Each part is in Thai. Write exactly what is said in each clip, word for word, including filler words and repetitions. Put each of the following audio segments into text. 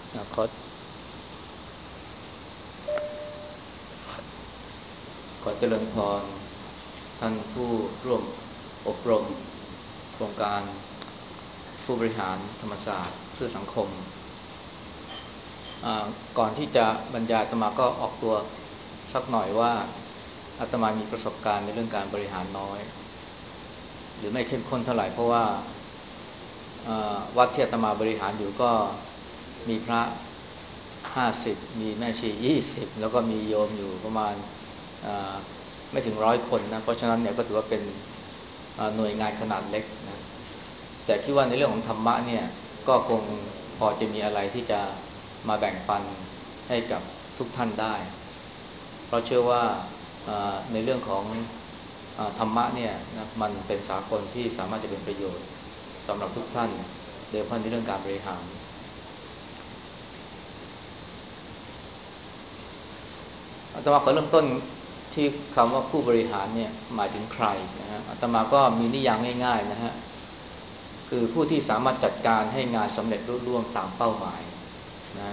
นะขอขอเจริญพรท่านผู้ร่วมอบรมโครงการผู้บริหารธรรมศาสตร์เพื่อสังคมก่อนที่จะบรรยายอาตมาก็ออกตัวสักหน่อยว่าอาตมามีประสบการณ์ในเรื่องการบริหารน้อยหรือไม่เข้มข้นเท่าไหร่เพราะว่าวัดที่อาตมาบริหารอยู่ก็มีพระห้าสิบมีแม่ชียี่สิบแล้วก็มีโยมอยู่ประมาณไม่ถึงร้อยคนนะเพราะฉะนั้นเนี่ยก็ถือว่าเป็นหน่วยงานขนาดเล็กนะแต่คิดว่าในเรื่องของธรรมะเนี่ยก็คงพอจะมีอะไรที่จะมาแบ่งปันให้กับทุกท่านได้เพราะเชื่อว่าในเรื่องของธรรมะเนี่ยนะมันเป็นสากลที่สามารถจะเป็นประโยชน์สำหรับทุกท่านโดยเฉพาะในเรื่องการบริหารอาตมาขอเริ่มต้นที่คำว่าผู้บริหารเนี่ยหมายถึงใครนะฮะอาตมาก็มีนิยามง่ายๆนะฮะคือผู้ที่สามารถจัดการให้งานสำเร็จรุ่ร่วงตามเป้าหมายนะ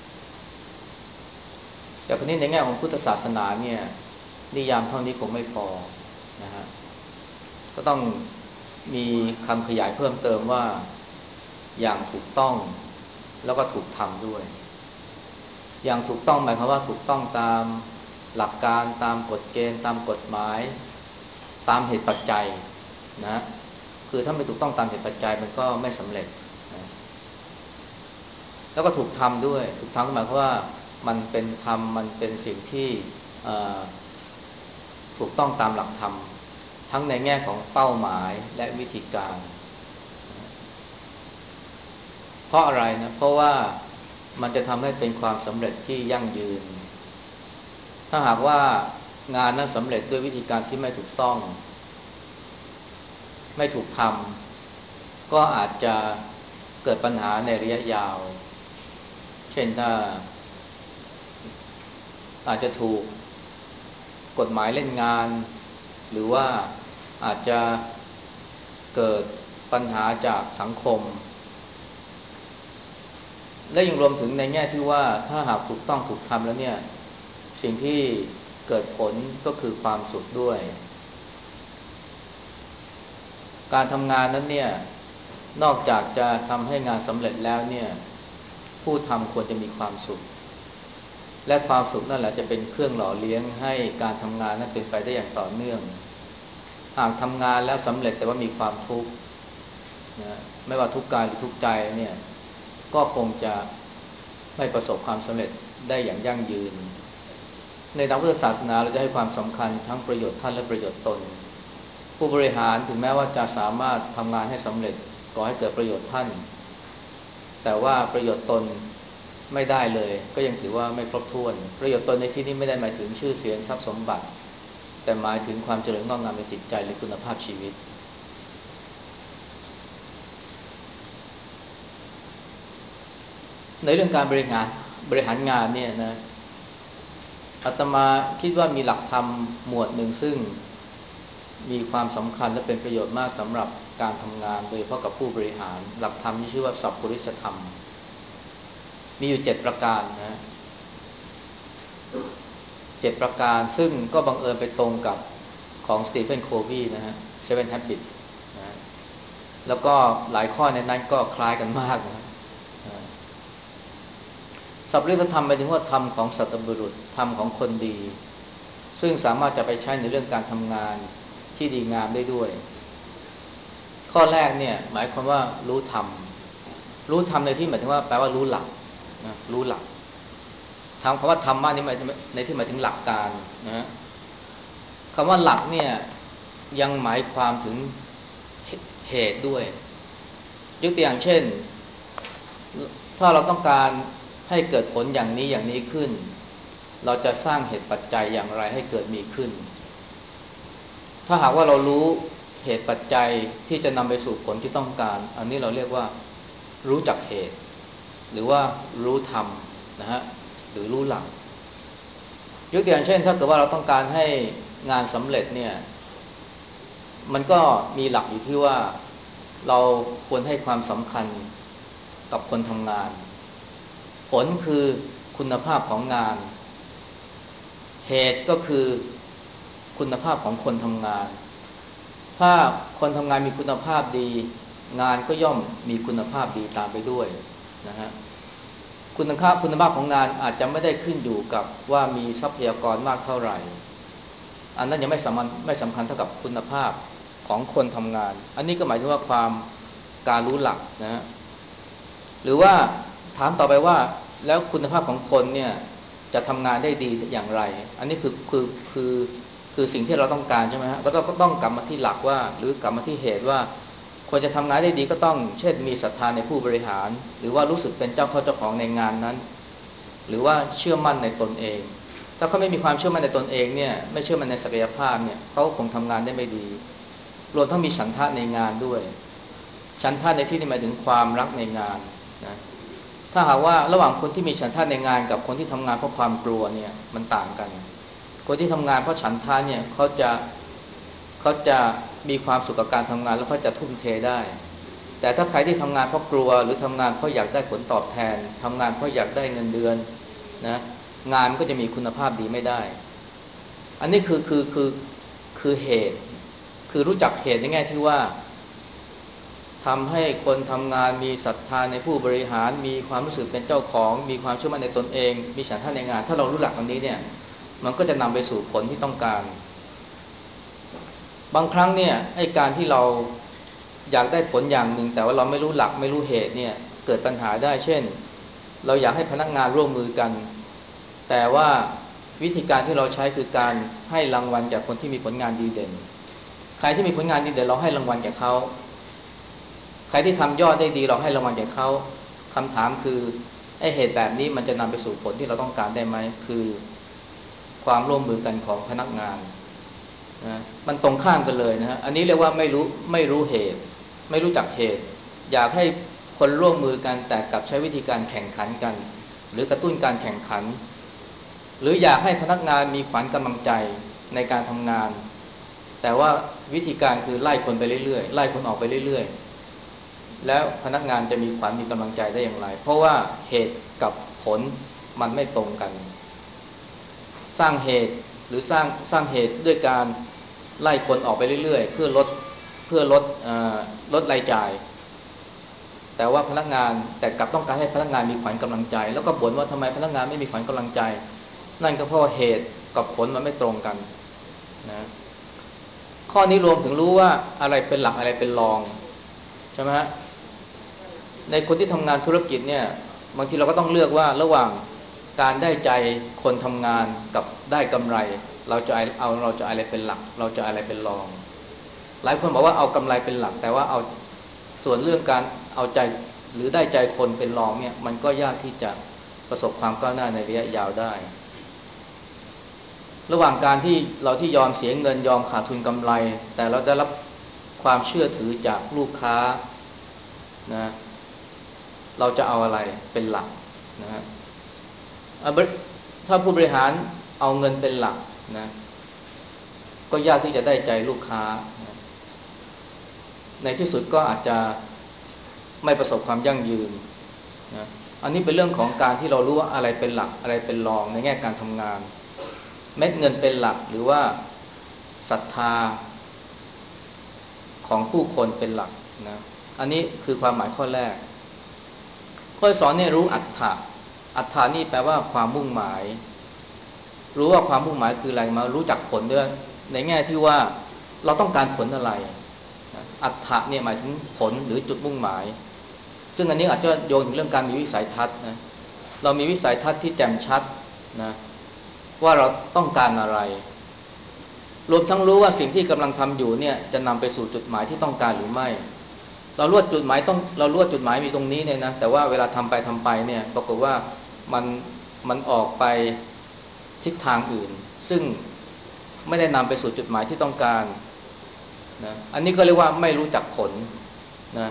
แต่คนนี้ในแง่ของพุทธศาสนาเนี่ยนิยามเท่านี้คงไม่พอนะฮะก็ต้องมีคำขยายเพิ่มเติมว่าอย่างถูกต้องแล้วก็ถูกทำด้วยอย่างถูกต้องหมายความว่าถูกต้องตามหลักการตามกฎเกณฑ์ตามกฎหมายตามเหตุปัจจัยนะคือถ้าไม่ถูกต้องตามเหตุปัจจัยมันก็ไม่สำเร็จนะแล้วก็ถูกทำด้วยถูกทำหมายความว่ามันเป็นธรรมมันเป็นสิ่งที่ถูกต้องตามหลักธรรมทั้งในแง่ของเป้าหมายและวิธีการเพราะอะไรนะเพราะว่ามันจะทำให้เป็นความสำเร็จที่ยั่งยืนถ้าหากว่างานนั้นสำเร็จด้วยวิธีการที่ไม่ถูกต้องไม่ถูกทำก็อาจจะเกิดปัญหาในระยะยาวเช่นถ้าอาจจะถูกกฎหมายเล่นงานหรือว่าอาจจะเกิดปัญหาจากสังคมและยังรวมถึงในแง่ที่ว่าถ้าหากถูกต้องถูกทำแล้วเนี่ยสิ่งที่เกิดผลก็คือความสุขด้วยการทำงานนั้นเนี่ยนอกจากจะทำให้งานสำเร็จแล้วเนี่ยผู้ทำควรจะมีความสุขและความสุขนั่นแหละจะเป็นเครื่องหล่อเลี้ยงให้การทำงานนั้นเป็นไปได้อย่างต่อเนื่องหากทำงานแล้วสำเร็จแต่ว่ามีความทุกข์นะไม่ว่าทุกข์กายหรือทุกข์ใจเนี่ยก็คงจะไม่ประสบความสำเร็จได้อย่างยั่งยืนในทางพุทธศาสนาเราจะให้ความสำคัญทั้งประโยชน์ท่านและประโยชน์ตนผู้บริหารถึงแม้ว่าจะสามารถทำงานให้สำเร็จก่อให้เกิดประโยชน์ท่านแต่ว่าประโยชน์ตนไม่ได้เลยก็ยังถือว่าไม่ครบถ้วนประโยชน์ตนในที่นี้ไม่ได้หมายถึงชื่อเสียงทรัพย์สมบัติแต่หมายถึงความเจริญงอกงามในจิตใจหรือคุณภาพชีวิตในเรื่องการบริหารบริหารงานเนี่ยนะอาตมาคิดว่ามีหลักธรรมหมวดหนึ่งซึ่งมีความสำคัญและเป็นประโยชน์มากสำหรับการทำงานโดยเฉพาะกับผู้บริหารหลักธรรมที่ชื่อว่าสัพพุริสธรรมมีอยู่เจ็ดประการนะเจ็ดประการซึ่งก็บังเอิญไปตรงกับของสตีเฟนโควีนะฮะ Seven Habits นะแล้วก็หลายข้อในนั้นก็คล้ายกันมากนะสัพพุริสธรรมหมายถึงว่าธรรมของสัตบุรุษธรรมของคนดีซึ่งสามารถจะไปใช้ในเรื่องการทำงานที่ดีงามได้ด้วยข้อแรกเนี่ยหมายความว่ารู้ธรรมรู้ธรรมในที่หมายถึงว่าแปลว่ารู้หลักนะรู้หลักธรรมคำว่าธรรมะนี่หมายในที่หมายถึงหลักการนะคำว่าหลักเนี่ยยังหมายความถึงเหตุด้วยยกตัวอย่างเช่นถ้าเราต้องการให้เกิดผลอย่างนี้อย่างนี้ขึ้นเราจะสร้างเหตุปัจจัยอย่างไรให้เกิดมีขึ้นถ้าหากว่าเรารู้เหตุปัจจัยที่จะนำไปสู่ผลที่ต้องการอันนี้เราเรียกว่ารู้จักเหตุหรือว่ารู้ธรรมนะฮะหรือรู้หลักยกตัวอย่างเช่นถ้าเกิดว่าเราต้องการให้งานสำเร็จเนี่ยมันก็มีหลักอยู่ที่ว่าเราควรให้ความสำคัญกับคนทำงานพผลคือคุณภาพของงานเหตุก็คือคุณภาพของคนทำงานถ้าคนทำงานมีคุณภาพดีงานก็ย่อมมีคุณภาพดีตามไปด้วยนะฮะคุณภาพคุณภาพของงานอาจจะไม่ได้ขึ้นอยู่กับว่ามีทรัพยากรมากเท่าไหร่อันนั้นยังไม่สำคัญไม่สำคัญเท่ากับคุณภาพของคนทำงานอันนี้ก็หมายถึงว่าความการรู้หลักนะฮะหรือว่าถามต่อไปว่าแล้วคุณภาพของคนเนี่ยจะทำงานได้ดีอย่างไรอันนี้คือคือคือคือสิ่งที่เราต้องการใช่ไหมฮะก็ต้องก็ต้องกลับมาที่หลักว่าหรือกลับมาที่เหตุว่าคนจะทำงานได้ดีก็ต้องเช่นมีศรัทธาในผู้บริหารหรือว่ารู้สึกเป็นเจ้าเข้าเจ้าของในงานนั้นหรือว่าเชื่อมั่นในตนเองถ้าเขาไม่มีความเชื่อมั่นในตนเองเนี่ยไม่เชื่อมั่นในศักยภาพเนี่ยเขาคงทำงานได้ไม่ดีรวมทั้งมีฉันทะในงานด้วยฉันทะในที่นี้หมายถึงความรักในงานนะถ้าหากว่าระหว่างคนที่มีฉันทะในงานกับคนที่ทำงานเพราะความกลัวเนี่ยมันต่างกันคนที่ทำงานเพราะฉันทะเนี่ยเขาจะเขาจะมีความสุขกับการทำงานแล้วเขาจะทุ่มเทได้แต่ถ้าใครที่ทำงานเพราะกลัวหรือทำงานเพราะอยากได้ผลตอบแทนทำงานเพราะอยากได้เงินเดือนนะงานก็จะมีคุณภาพดีไม่ได้อันนี้คือคือคือคือเหตุคือรู้จักเหตุในแง่ที่ว่าทำให้คนทำงานมีศรัทธาในผู้บริหารมีความรู้สึกเป็นเจ้าของมีความเชื่อมั่นในตนเองมีฉันทะในงานถ้าเรารู้หลักตรงนี้เนี่ยมันก็จะนำไปสู่ผลที่ต้องการบางครั้งเนี่ยไอ้การที่เราอยากได้ผลอย่างหนึ่งแต่ว่าเราไม่รู้หลักไม่รู้เหตุเนี่ยเกิดปัญหาได้เช่นเราอยากให้พนักงานร่วมมือกันแต่ว่าวิธีการที่เราใช้คือการให้รางวัลแก่คนที่มีผลงานดีเด่นใครที่มีผลงานดีเด่นเราให้รางวัลแก่เขาใครที่ทำยอดได้ดีเราให้รางวัลแก่เขาคำถามคือไอ้เหตุแบบนี้มันจะนำไปสู่ผลที่เราต้องการได้ไหมคือความร่วมมือกันของพนักงานนะมันตรงข้ามกันเลยนะฮะอันนี้เรียกว่าไม่รู้ไม่รู้เหตุไม่รู้จักเหตุอยากให้คนร่วมมือกันแต่กลับใช้วิธีการแข่งขันกันหรือกระตุ้นการแข่งขันหรืออยากให้พนักงานมีขวัญกำลังใจในการทำงานแต่ว่าวิธีการคือไล่คนไปเรื่อยๆไล่คนออกไปเรื่อยๆแล้วพนักงานจะมีขวัญมีกำลังใจได้อย่างไรเพราะว่าเหตุกับผลมันไม่ตรงกันสร้างเหตุหรือสร้างสร้างเหตุด้วยการไล่คนออกไปเรื่อยๆเพื่อลดเพื่อลดลดรายจ่ายแต่ว่าพนักงานแต่กลับต้องการให้พนักงานมีขวัญกำลังใจแล้วก็บ่นว่าทำไมพนักงานไม่มีขวัญกำลังใจนั่นก็เพราะเหตุกับผลมันไม่ตรงกันนะข้อนี้รวมถึงรู้ว่าอะไรเป็นหลักอะไรเป็นรองใช่ไหมฮะในคนที่ทำงานธุรกิจเนี่ยบางทีเราก็ต้องเลือกว่าระหว่างการได้ใจคนทำงานกับได้กำไรเราจะเอาเราจะอะไรเป็นหลักเราจะอะไรเป็นรองหลายคนบอกว่าเอากำไรเป็นหลักแต่ว่าเอาส่วนเรื่องการเอาใจหรือได้ใจคนเป็นรองเนี่ยมันก็ยากที่จะประสบความก้าวหน้าในระยะยาวได้ระหว่างการที่เราที่ยอมเสียเงินยอมขาดทุนกำไรแต่เราได้รับความเชื่อถือจากลูกค้านะเราจะเอาอะไรเป็นหลักนะฮะถ้าผู้บริหารเอาเงินเป็นหลักนะก็ยากที่จะได้ใจลูกค้านะในที่สุดก็อาจจะไม่ประสบความยั่งยืนนะอันนี้เป็นเรื่องของการที่เรารู้ว่าอะไรเป็นหลักอะไรเป็นรองในแง่การทำงานเม็ดเงินเป็นหลักหรือว่าศรัทธาของผู้คนเป็นหลักนะอันนี้คือความหมายข้อแรกข้อสองเนี่ยรู้อัตถะอัตถานี่แปลว่าความมุ่งหมายรู้ว่าความมุ่งหมายคืออะไรมารู้จักผลด้วยในแง่ที่ว่าเราต้องการผลอะไรอัตถะเนี่ยหมายถึงผลหรือจุดมุ่งหมายซึ่งอันนี้อาจจะโยงถึงเรื่องการมีวิสัยทัศน์นะเรามีวิสัยทัศน์ที่แจ่มชัดนะว่าเราต้องการอะไรรวมทั้งรู้ว่าสิ่งที่กำลังทำอยู่เนี่ยจะนำไปสู่จุดหมายที่ต้องการหรือไม่เรารู้ว่าจุดหมายต้องเรารู้ว่าจุดหมายมีตรงนี้เนี่ยนะแต่ว่าเวลาทำไปทำไปเนี่ยปรากฏว่ามันมันออกไปทิศทางอื่นซึ่งไม่ได้นำไปสู่จุดหมายที่ต้องการนะอันนี้ก็เรียกว่าไม่รู้จักผลนะ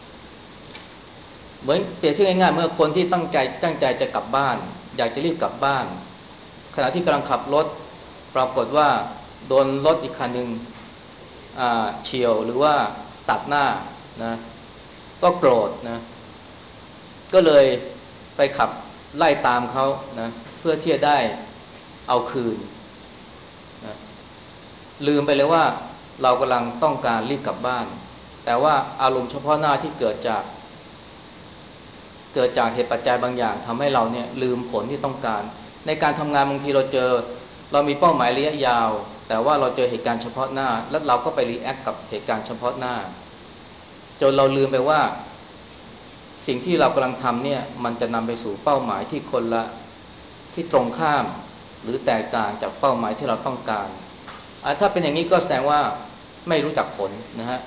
เหมือนเปรียบเทียบง่ายๆเมื่อคนที่ตั้งใจตั้งใจจะกลับบ้านอยากจะรีบกลับบ้านขณะที่กำลังขับรถปรากฏว่าโดนรถอีกคันหนึ่งเฉี่ยวหรือว่าตัดหน้านะก็โกรธนะก็เลยไปขับไล่ตามเขานะเพื่อที่จะได้เอาคืนนะลืมไปเลยว่าเรากำลังต้องการรีบกลับบ้านแต่ว่าอารมณ์เฉพาะหน้าที่เกิดจากเกิดจากเหตุปัจจัยบางอย่างทำให้เราเนี่ยลืมผลที่ต้องการในการทำงานบางทีเราเจอเรามีเป้าหมายระยะยาวแต่ว่าเราเจอเหตุการณ์เฉพาะหน้าแล้วเราก็ไปรีแอคกับเหตุการณ์เฉพาะหน้าจนเราลืมไปว่าสิ่งที่เรากำลังทำเนี่ยมันจะนำไปสู่เป้าหมายที่คนละที่ตรงข้ามหรือแตกต่างจากเป้าหมายที่เราต้องการถ้าเป็นอย่างนี้ก็แสดงว่าไม่รู้จักผลนะฮะ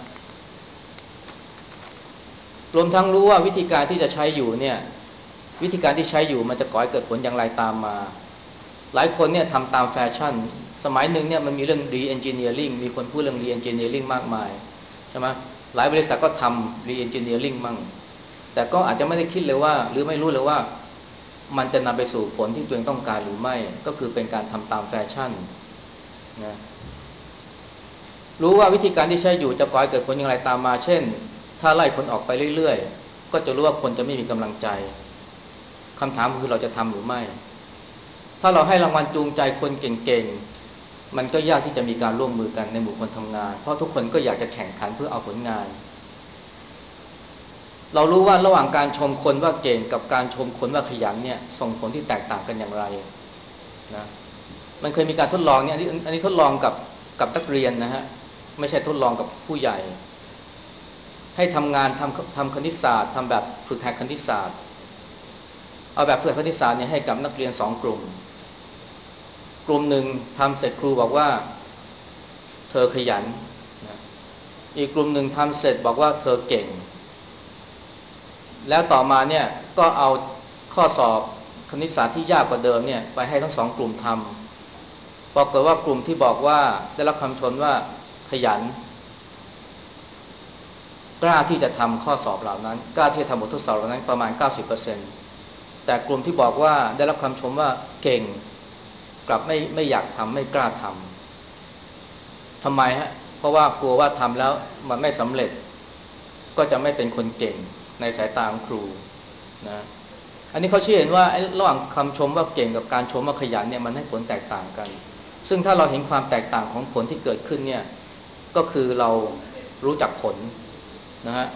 รวมทั้งรู้ว่าวิธีการที่จะใช้อยู่เนี่ยวิธีการที่ใช้อยู่มันจะก่อให้เกิดผลอย่างไรตามมาหลายคนเนี่ยทำตามแฟชั่นสมัยหนึ่งเนี่ยมันมีเรื่อง re-engineering มีคนพูดเรื่อง re-engineering มากมายใช่ไหมหลายบริษัทก็ทำ re-engineering มั่งแต่ก็อาจจะไม่ได้คิดเลยว่าหรือไม่รู้เลยว่ามันจะนำไปสู่ผลที่ตัวเองต้องการหรือไม่ก็คือเป็นการทำตามแฟชั่นนะรู้ว่าวิธีการที่ใช้อยู่จะก่อให้เกิดผลอย่างไรตามมาเช่นถ้าไล่คนออกไปเรื่อยๆก็จะรู้ว่าคนจะไม่มีกำลังใจคำถามคือเราจะทำหรือไม่ถ้าเราให้รางวัลจูงใจคนเก่งๆมันก็ยากที่จะมีการร่วมมือกันในหมู่คนทำงานเพราะทุกคนก็อยากจะแข่งขันเพื่อเอาผลงานเรารู้ว่าระหว่างการชมคนว่าเก่งกับการชมคนว่าขยันเนี่ยส่งผลที่แตกต่างกันอย่างไรนะมันเคยมีการทดลองเนี่ยอันนี้อันนี้ทดลองกับกับนักเรียนนะฮะไม่ใช่ทดลองกับผู้ใหญ่ให้ทำงานทำทำคณิตศาสตร์ทำแบบฝึกหัดคณิตศาสตร์เอาแบบฝึกหัดคณิตศาสตร์เนี่ยให้กับนักเรียนสองกลุ่มกลุ่มหนึ่งทำเสร็จครูบอกว่าเธอขยันนะอีกกลุ่มหนึ่งทำเสร็จบอกว่าเธอเก่งแล้วต่อมาเนี่ยก็เอาข้อสอบคณิตศาสตร์ที่ยากกว่าเดิมเนี่ยไปให้ทั้งสองกลุ่มทำปรากฏว่ากลุ่มที่บอกว่าได้รับคำชมว่าขยันกล้าที่จะทำข้อสอบเหล่านั้นกล้าที่จะทำบททดสอบเหล่านั้นประมาณ เก้าสิบเปอร์เซ็นต์ แต่กลุ่มที่บอกว่าได้รับคำชมว่าเก่งกลับไม่ไม่อยากทำไม่กล้าทำทำไมฮะเพราะว่ากลัวว่าทำแล้วมันไม่สำเร็จก็จะไม่เป็นคนเก่งในสายตาของครูนะอันนี้เขาชี้เห็นว่าระหว่างคำชมว่าเก่งกับการชมว่าขยันเนี่ยมันให้ผลแตกต่างกันซึ่งถ้าเราเห็นความแตกต่างของผลที่เกิดขึ้นเนี่ยก็คือเรารู้จักผลนะฮะ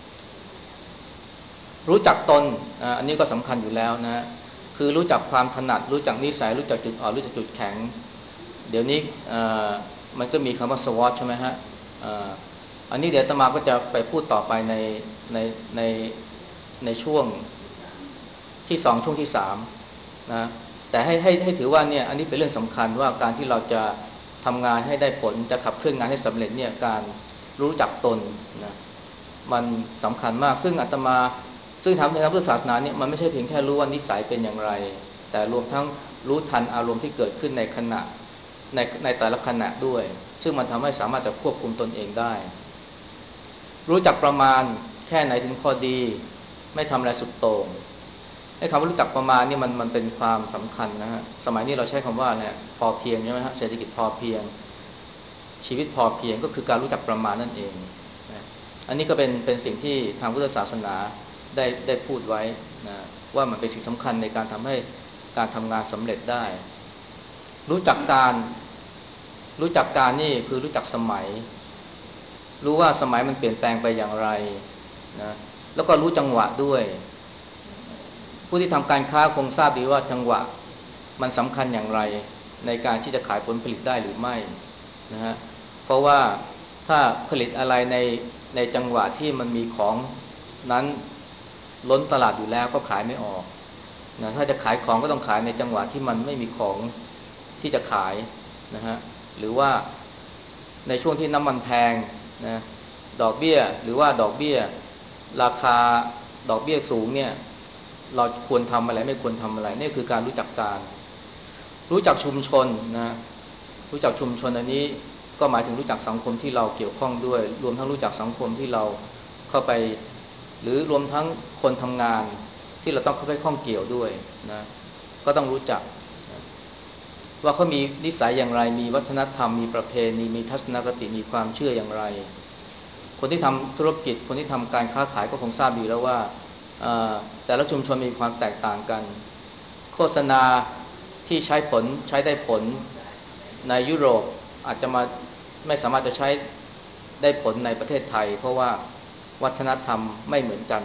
รู้จักตนอันนี้ก็สำคัญอยู่แล้วนะคือรู้จักความถนัดรู้จักนิสัยรู้จักจุดอ่อนรู้จักจุดแข็งเดี๋ยวนี้มันก็มีคำว่า สวอต ใช่ไหมฮะอันนี้เดี๋ยวอาตมาก็จะไปพูดต่อไปในในในในช่วงที่สองช่วงที่สามนะแต่ให้ให้ให้ถือว่าเนี่ยอันนี้เป็นเรื่องสำคัญว่าการที่เราจะทำงานให้ได้ผลจะขับเคลื่อนงานให้สำเร็จเนี่ยการรู้จักตนนะมันสำคัญมากซึ่งอาตมาซึ่งทำในทางพุทธศาสนาเนี่ยมันไม่ใช่เพียงแค่รู้ว่านิสัยเป็นอย่างไรแต่รวมทั้งรู้ทันอารมณ์ที่เกิดขึ้นในขณะในในแต่ละขณะด้วยซึ่งมันทำให้สามารถจะควบคุมตนเองได้รู้จักประมาณแค่ไหนถึงพอดีไม่ทำอะไรสุดโต่งไอ้คำว่ารู้จักประมาณนี่มันมันเป็นความสำคัญนะฮะสมัยนี้เราใช้คำว่าเนี่ยพอเพียงใช่ไหมฮะเศรษฐกิจพอเพียงชีวิตพอเพียงก็คือการรู้จักประมาณนั่นเองนะอันนี้ก็เป็นเป็นสิ่งที่ทางพุทธศาสนาได้ได้พูดไว้นะว่ามันเป็นสิ่งสำคัญในการทำให้การทำงานสำเร็จได้รู้จักการรู้จักการนี่คือรู้จักสมัยรู้ว่าสมัยมันเปลี่ยนแปลงไปอย่างไรนะแล้วก็รู้จังหวะด้วยผู้ที่ทำการค้าคงทราบดีว่าจังหวะมันสำคัญอย่างไรในการที่จะขายผลผลิตได้หรือไม่นะฮะเพราะว่าถ้าผลิตอะไรในในจังหวะที่มันมีของนั้นล้นตลาดอยู่แล้วก็ขายไม่ออกนะถ้าจะขายของก็ต้องขายในจังหวะที่มันไม่มีของที่จะขายนะฮะหรือว่าในช่วงที่น้ำมันแพงนะดอกเบี้ยหรือว่าดอกเบี้ยราคาดอกเบี้ยสูงเนี่ยเราควรทำอะไรไม่ควรทำอะไรนี่คือการรู้จักการรู้จักชุมชนนะรู้จักชุมชนอันนี้ก็หมายถึงรู้จักสังคมที่เราเกี่ยวข้องด้วยรวมทั้งรู้จักสังคมที่เราเข้าไปหรือรวมทั้งคนทำงานที่เราต้องเข้าไปข้องเกี่ยวด้วยนะก็ต้องรู้จักนะว่าเขามีนิสัยอย่างไรมีวัฒนธรรมมีประเพณีมีทัศนคติมีความเชื่ออย่างไรคนที่ทำธุรกิจคนที่ทำการค้าขายก็คงทราบดีแล้วว่าแต่ละชุมชนมีความแตกต่างกันโฆษณาที่ใช้ผลใช้ได้ผลในยุโรปอาจจะมาไม่สามารถจะใช้ได้ผลในประเทศไทยเพราะว่าวัฒนธรรมไม่เหมือนกัน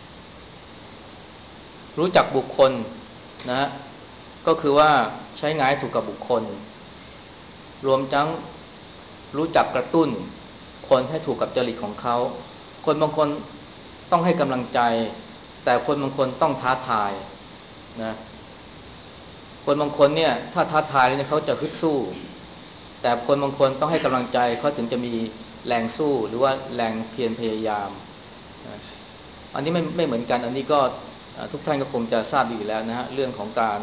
รู้จักบุคคลนะก็คือว่าใช้งานให้ถูกกับบุคคลรวมทั้งรู้จักกระตุ้นคนให้ถูกกับจริตของเขาคนบางคนต้องให้กำลังใจแต่คนบางคนต้องท้าทายนะคนบางคนเนี่ยถ้าท้าทายเนี่ยเขาจะฮึดสู้แต่คนบางคนต้องให้กำลังใจเขาถึงจะมีแรงสู้หรือว่าแรงเพียรพยายามนะอันนี้ไม่ไม่เหมือนกันอันนี้ก็ทุกท่านก็คงจะทราบดีอยู่แล้วนะฮะเรื่องของการ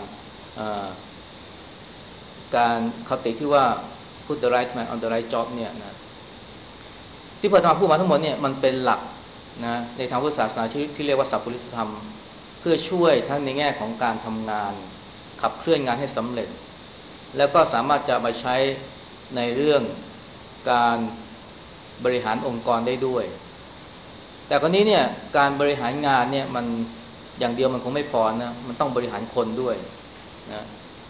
การคติที่ว่า put the right man on the right job เนี่ยนะที่พระธรรมพูดมาทั้งหมดเนี่ยมันเป็นหลักนะในทางพุทธศาสนาที่ที่เรียกว่าสัพพุริสธรรมเพื่อช่วยทั้งในแง่ของการทำงานขับเคลื่อนงานให้สำเร็จแล้วก็สามารถจะมาใช้ในเรื่องการบริหารองค์กรได้ด้วยแต่กรณีเนี่ยการบริหารงานเนี่ยมันอย่างเดียวมันคงไม่พอนะมันต้องบริหารคนด้วยนะ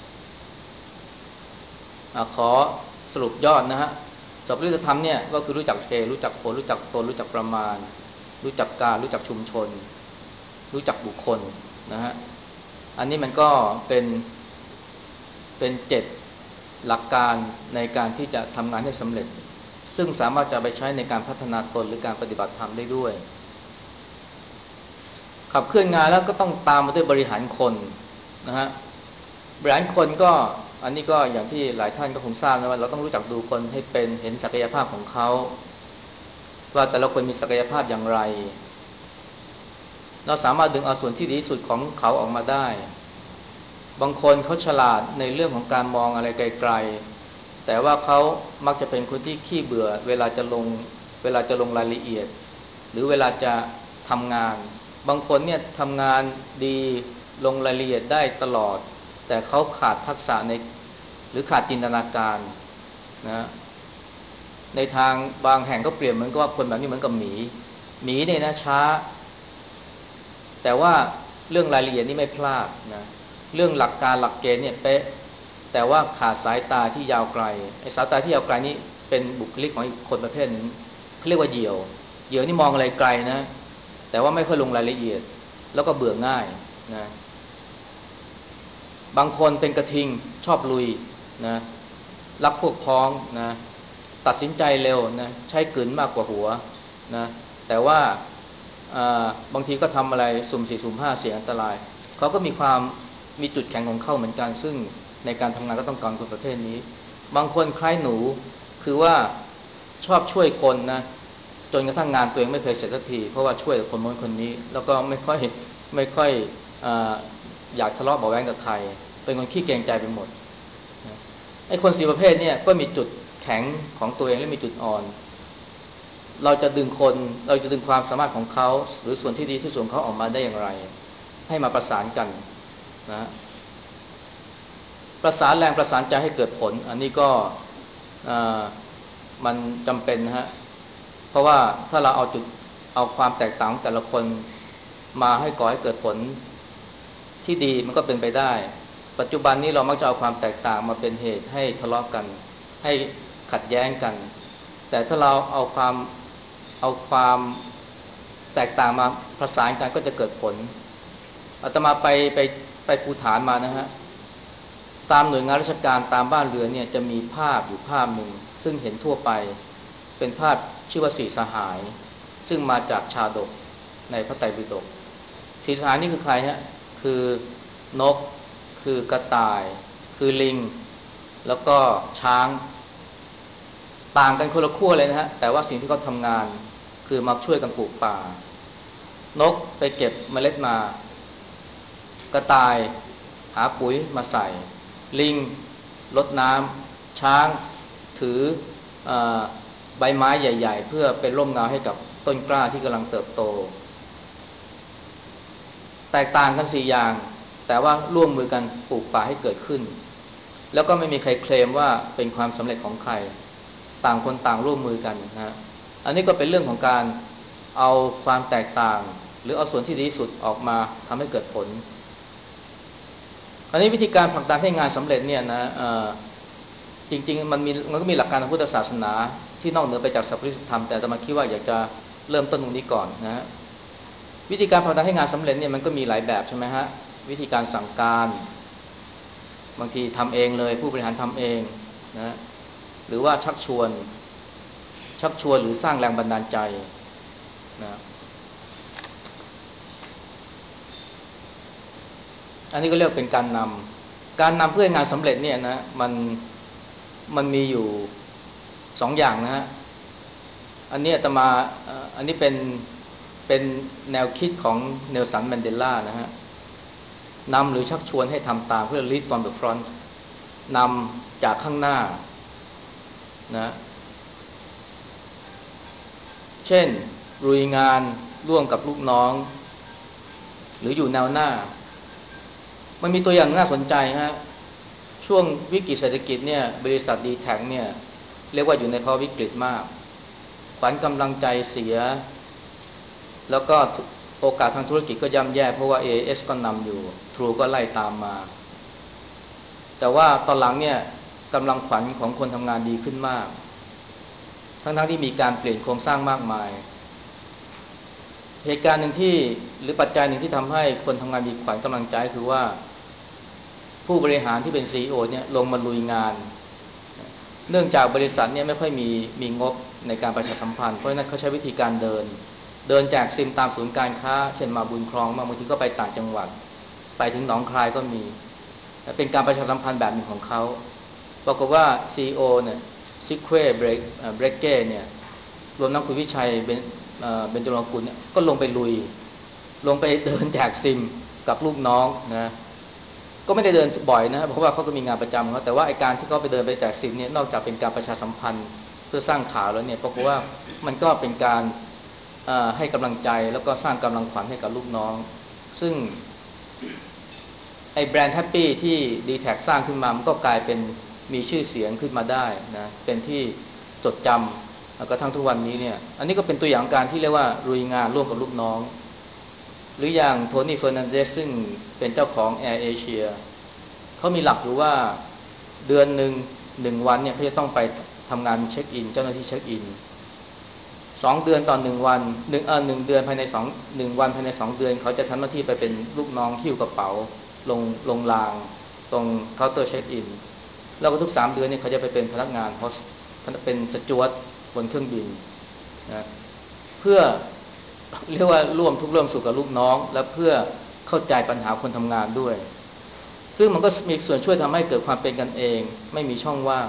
ขอสรุปยอดนะฮะสัพพุริสธรรมเนี่ยก็คือรู้จักเหตุรู้จักผลรู้จักตนรู้จักประมาณรู้จักการรู้จักชุมชนรู้จักบุคคลนะฮะอันนี้มันก็เป็นเป็นเจ็ดหลักการในการที่จะทำงานให้สำเร็จซึ่งสามารถจะไปใช้ในการพัฒนาตนหรือการปฏิบัติธรรมได้ด้วยขับเคลื่อนงานแล้วก็ต้องตามมาด้วยบริหารคนนะฮะบริหารคนก็อันนี้ก็อย่างที่หลายท่านก็คงทราบนะว่าเราต้องรู้จักดูคนให้เป็นเห็นศักยภาพของเขาว่าแต่ละคนมีศักยภาพอย่างไรเราสามารถดึงเอาส่วนที่ดีที่สุดของเขาออกมาได้บางคนเขาฉลาดในเรื่องของการมองอะไรไกลๆแต่ว่าเขามักจะเป็นคนที่ขี้เบื่อเวลาจะลงเวลาจะลงรายละเอียดหรือเวลาจะทำงานบางคนเนี่ยทำงานดีลงรายละเอียดได้ตลอดแต่เขาขาดทักษะในหรือขาดจินตนาการนะในทางบางแห่งก็เปรียบเหมือนกับว่าคนแบบนี้เหมือนกับหมีหมีเนี่ยนะช้าแต่ว่าเรื่องรายละเอียดนี่ไม่พลาดนะเรื่องหลักการหลักเกณฑ์เนี่ยเป๊ะแต่ว่าขาดสายตาที่ยาวไกลไอ้สายตาที่ยาวไกลนี่เป็นบุคลิกของอีกคนประเภทหนึ่งเขาเรียกว่าเหยี่ยวเหยี่ยวนี่มองอะไรไกลนะแต่ว่าไม่ค่อยลงรายละเอียดแล้วก็เบื่อง่ายนะบางคนเป็นกระทิงชอบลุยนะรักพวกพ้องนะตัดสินใจเร็วนะใช้กลืนมากกว่าหัวนะแต่ว่าบางทีก็ทำอะไรสุ่มสี่สุ่มห้าเสี่ยงอันตรายเขาก็มีความมีจุดแข็งของเขาเหมือนกันซึ่งในการทำงานก็ต้องการคนประเภทนี้บางคนคล้ายหนูคือว่าชอบช่วยคนนะจนกระทั่งงานตัวเองไม่เคยเสร็จสักทีเพราะว่าช่วยคนโน้นคนนี้แล้วก็ไม่ค่อยไม่ค่อยอยากทะเลาะเบาะแว้งกับใครเป็นคนขี้เกรงใจไปหมดไอ้คนสี่ประเภทเนี่ยก็มีจุดแข็งของตัวเองและมีจุดอ่อนเราจะดึงคนเราจะดึงความสามารถของเขาหรือส่วนที่ดีที่สุดของเขาออกมาได้อย่างไรให้มาประสานกันนะประสานแรงประสานใจให้เกิดผลอันนี้ก็มันจำเป็นนะฮะเพราะว่าถ้าเราเอาจุดเอาความแตกต่างแต่ละคนมาให้ก่อให้เกิดผลที่ดีมันก็เป็นไปได้ปัจจุบันนี้เรามักจะเอาความแตกต่างมาเป็นเหตุให้ทะเลาะกันให้ขัดแย้งกันแต่ถ้าเราเอาความเอาความแตกต่างมาประสานกันก็จะเกิดผลอาตมาไปไปไปภูฐานมานะฮะตามหน่วยงานราชการตามบ้านเรือนเนี่ยจะมีภาพอยู่ภาพหนึ่งซึ่งเห็นทั่วไปเป็นภาพชื่อว่าสี่สหายซึ่งมาจากชาดกในพระไตรปิฎกสี่สหายนี่คือใครฮะคือนกคือกระต่ายคือลิงแล้วก็ช้างต่างกันคนละขั้วเลยนะฮะแต่ว่าสิ่งที่เขาทำงานคือมาช่วยกันปลูกป่านกไปเก็บเมล็ดมากระต่ายหาปุ๋ยมาใส่ลิงรดน้ำช้างถืออใบไม้ใหญ่ๆเพื่อเป็นร่มเงาให้กับต้นกล้าที่กำลังเติบโตแตกต่างกันสี่อย่างแต่ว่าร่วมมือกันปลูกป่าให้เกิดขึ้นแล้วก็ไม่มีใครเคลมว่าเป็นความสำเร็จของใครต่างคนต่างร่วมมือกันนะอันนี้ก็เป็นเรื่องของการเอาความแตกต่างหรือเอาส่วนที่ดีที่สุดออกมาทำให้เกิดผลอันนี้วิธีการผลักดันให้งานสำเร็จเนี่ยนะจริงๆมันมีมันก็มีหลักการทางพุทธศาสนาที่นอกเหนือไปจากสัพพุริสธรรมแต่อาตมาคิดว่าอยากจะเริ่มต้นตรงนี้ก่อนนะฮะวิธีการผลักดันให้งานสำเร็จเนี่ยมันก็มีหลายแบบใช่ไหมฮะวิธีการสั่งการบางทีทำเองเลยผู้บริหารทำเองนะหรือว่าชักชวนชักชวนหรือสร้างแรงบันดาลใจนะอันนี้ก็เรียกเป็นการนำการนำเพื่อให้งานสำเร็จเนี่ยนะมันมันมีอยู่สองอย่างนะฮะอันนี้อาตมาอันนี้เป็นเป็นแนวคิดของเนลสันแมนเดลานะฮะนำหรือชักชวนให้ทำตามเพื่อ lead from the front นำจากข้างหน้านะเช่นลุยงานร่วมกับลูกน้องหรืออยู่แนวหน้ามันมีตัวอย่างน่าสนใจฮะช่วงวิกฤตเศรษฐกิจเนี่ยบริษัท ดี แท็ก เนี่ยเรียกว่าอยู่ในภาวะวิกฤตมากขวัญกำลังใจเสียแล้วก็โอกาสทางธุรกิจก็ย่ำแย่เพราะว่า เอ เอส ก็นำอยู่ True ก็ไล่ตามมาแต่ว่าตอนหลังเนี่ยกำลังขวัญของคนทำงานดีขึ้นมากทั้งๆที่มีการเปลี่ยนโครงสร้างมากมายเหตุการณ์หนึ่งที่หรือปัจจัยหนึ่งที่ทำให้คนทำงานมีขวัญกำลังใจคือว่าผู้บริหารที่เป็น ซี อี โอ เนี่ยลงมาลุยงานเนื่องจากบริษัทเนี่ยไม่ค่อยมีมีงบในการประชาสัมพันธ์เพราะฉะนั้นเขาใช้วิธีการเดินเดินแจกซิมตามศูนย์การค้าเช่นมาบุญครองบางทีก็ไปต่างจังหวัดไปถึงหนองคายก็มีเป็นการประชาสัมพันธ์แบบหนึ่งของเขาปรากฏว่า ซี อี โอ เนี่ยซิเควเบรกเบรกเก้เนี่ยรวมทั้งคุณวิชัยเบนเบญจรงกุลเนี่ยก็ลงไปลุยลงไปเดินแจกซิมกับลูกน้องนะก็ไม่ได้เดินบ่อยนะเพราะว่าเขาก็มีงานประจำเขาแต่ว่าไอการที่เขาไปเดินไปแจกซิมเนี่ยนอกจากเป็นการประชาสัมพันธ์เพื่อสร้างข่าวแล้วเนี่ยปรากฏว่ามันก็เป็นการให้กำลังใจแล้วก็สร้างกำลังขวัญให้กับลูกน้องซึ่งไอ้แบรนด์แฮปปี้ที่ ดี แท็ก สร้างขึ้นมามันก็กลายเป็นมีชื่อเสียงขึ้นมาได้นะเป็นที่จดจำแล้วก็ทั้งทุกวันนี้เนี่ยอันนี้ก็เป็นตัวอย่างการที่เรียกว่าลุยงานร่วมกับลูกน้องหรืออย่างโทนี่เฟอร์นันเดสซึ่งเป็นเจ้าของ Air Asia เขามีหลักอยู่ว่าเดือนหนึ่งหนึ่งวันเนี่ยเขาจะต้องไปทำงานเช็คอินเจ้าหน้าที่เช็คอินสองเดือนต่อหนึ่งวันหนึ่งเออหนึ่งเดือนภายในสองหนึ่งวันภายในสองเดือนเขาจะทำหน้าที่ไปเป็นลูกน้องหิ้วกระเป๋าลงลงรางตรงเคาน์เตอร์เช็คอินแล้วก็ทุกสามเดือนเนี่ยเขาจะไปเป็นพนักงานโฮสเป็นสจ๊วตบนเครื่องบินนะเพื่อเรียกว่าร่วมทุกข์ร่วมสุขกับลูกน้องและเพื่อเข้าใจปัญหาคนทำงานด้วยซึ่งมันก็มีส่วนช่วยทำให้เกิดความเป็นกันเองไม่มีช่องว่าง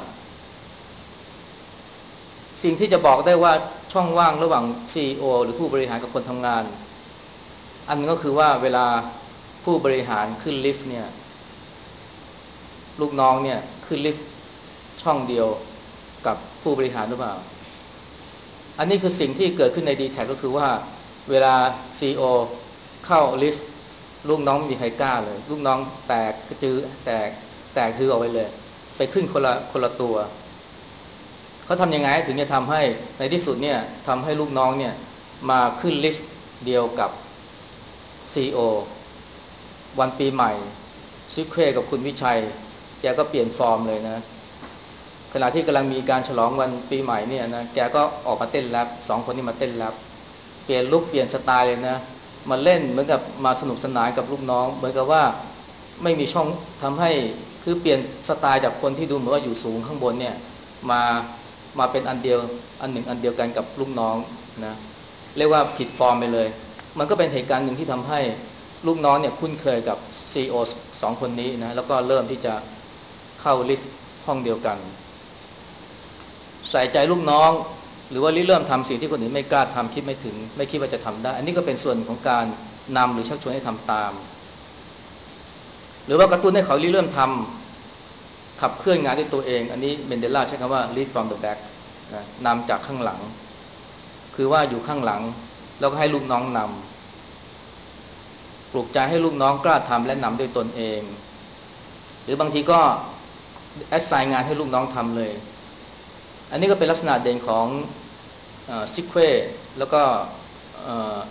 สิ่งที่จะบอกได้ว่าช่องว่างระหว่าง ซี อี โอ หรือผู้บริหารกับคนทำงานอันนึงก็คือว่าเวลาผู้บริหารขึ้นลิฟต์เนี่ยลูกน้องเนี่ยขึ้นลิฟต์ช่องเดียวกับผู้บริหารหรือเปล่าอันนี้คือสิ่งที่เกิดขึ้นใน ดี แท็ก ก็คือว่าเวลา ซี อี โอ เข้าลิฟต์ลูกน้องไม่มีใครกล้าเลยลูกน้องแตกกระจือแตกแตกคือออกไปเลยไปขึ้นคนละคนละตัวเขาทำยังไงถึงจะทำให้ในที่สุดเนี่ยทำให้ลูกน้องเนี่ยมาขึ้นลิฟต์เดียวกับ ซี อี โอ วันปีใหม่ซิเควกับคุณวิชัยแกก็เปลี่ยนฟอร์มเลยนะขณะที่กำลังมีการฉลองวันปีใหม่เนี่ยนะแกก็ออกมาเต้นแรปสองคนนี้มาเต้นแรปเปลี่ยนลุคเปลี่ยนสไตล์เลยนะมาเล่นเหมือนกับมาสนุกสนานกับลูกน้องเหมือนกับว่าไม่มีช่องทำให้คือเปลี่ยนสไตล์จากคนที่ดูเหมือนว่าอยู่สูงข้างบนเนี่ยมามาเป็นอันเดียวอันหนึ่งอันเดียวกันกับลูกน้องนะเรียกว่าผิดฟอร์มไปเลยมันก็เป็นเหตุการณ์หนึ่งที่ทำให้ลูกน้องเนี่ยคุ้นเคยกับ ซี อี โอ สองคนนี้นะแล้วก็เริ่มที่จะเข้าลิฟต์ห้องเดียวกันใส่ใจลูกน้องหรือว่าริเริ่มทำสิ่งที่คนอื่นไม่กล้าทำคิดไม่ถึงไม่คิดว่าจะทำได้อันนี้ก็เป็นส่วนของการนำหรือชักชวนให้ทำตามหรือว่ากระตุ้นให้เขาริเริ่มทำขับเคลื่อนงานด้วยตัวเองอันนี้เมนเดลาใช้คำว่า lead from the back นะนำจากข้างหลังคือว่าอยู่ข้างหลังแล้วก็ให้ลูกน้องนำปลุกใจให้ลูกน้องกล้าทำและนำด้วยตนเองหรือบางทีก็แอสไซน์งานให้ลูกน้องทำเลยอันนี้ก็เป็นลักษณะเด่นของซิเควแล้วก็ค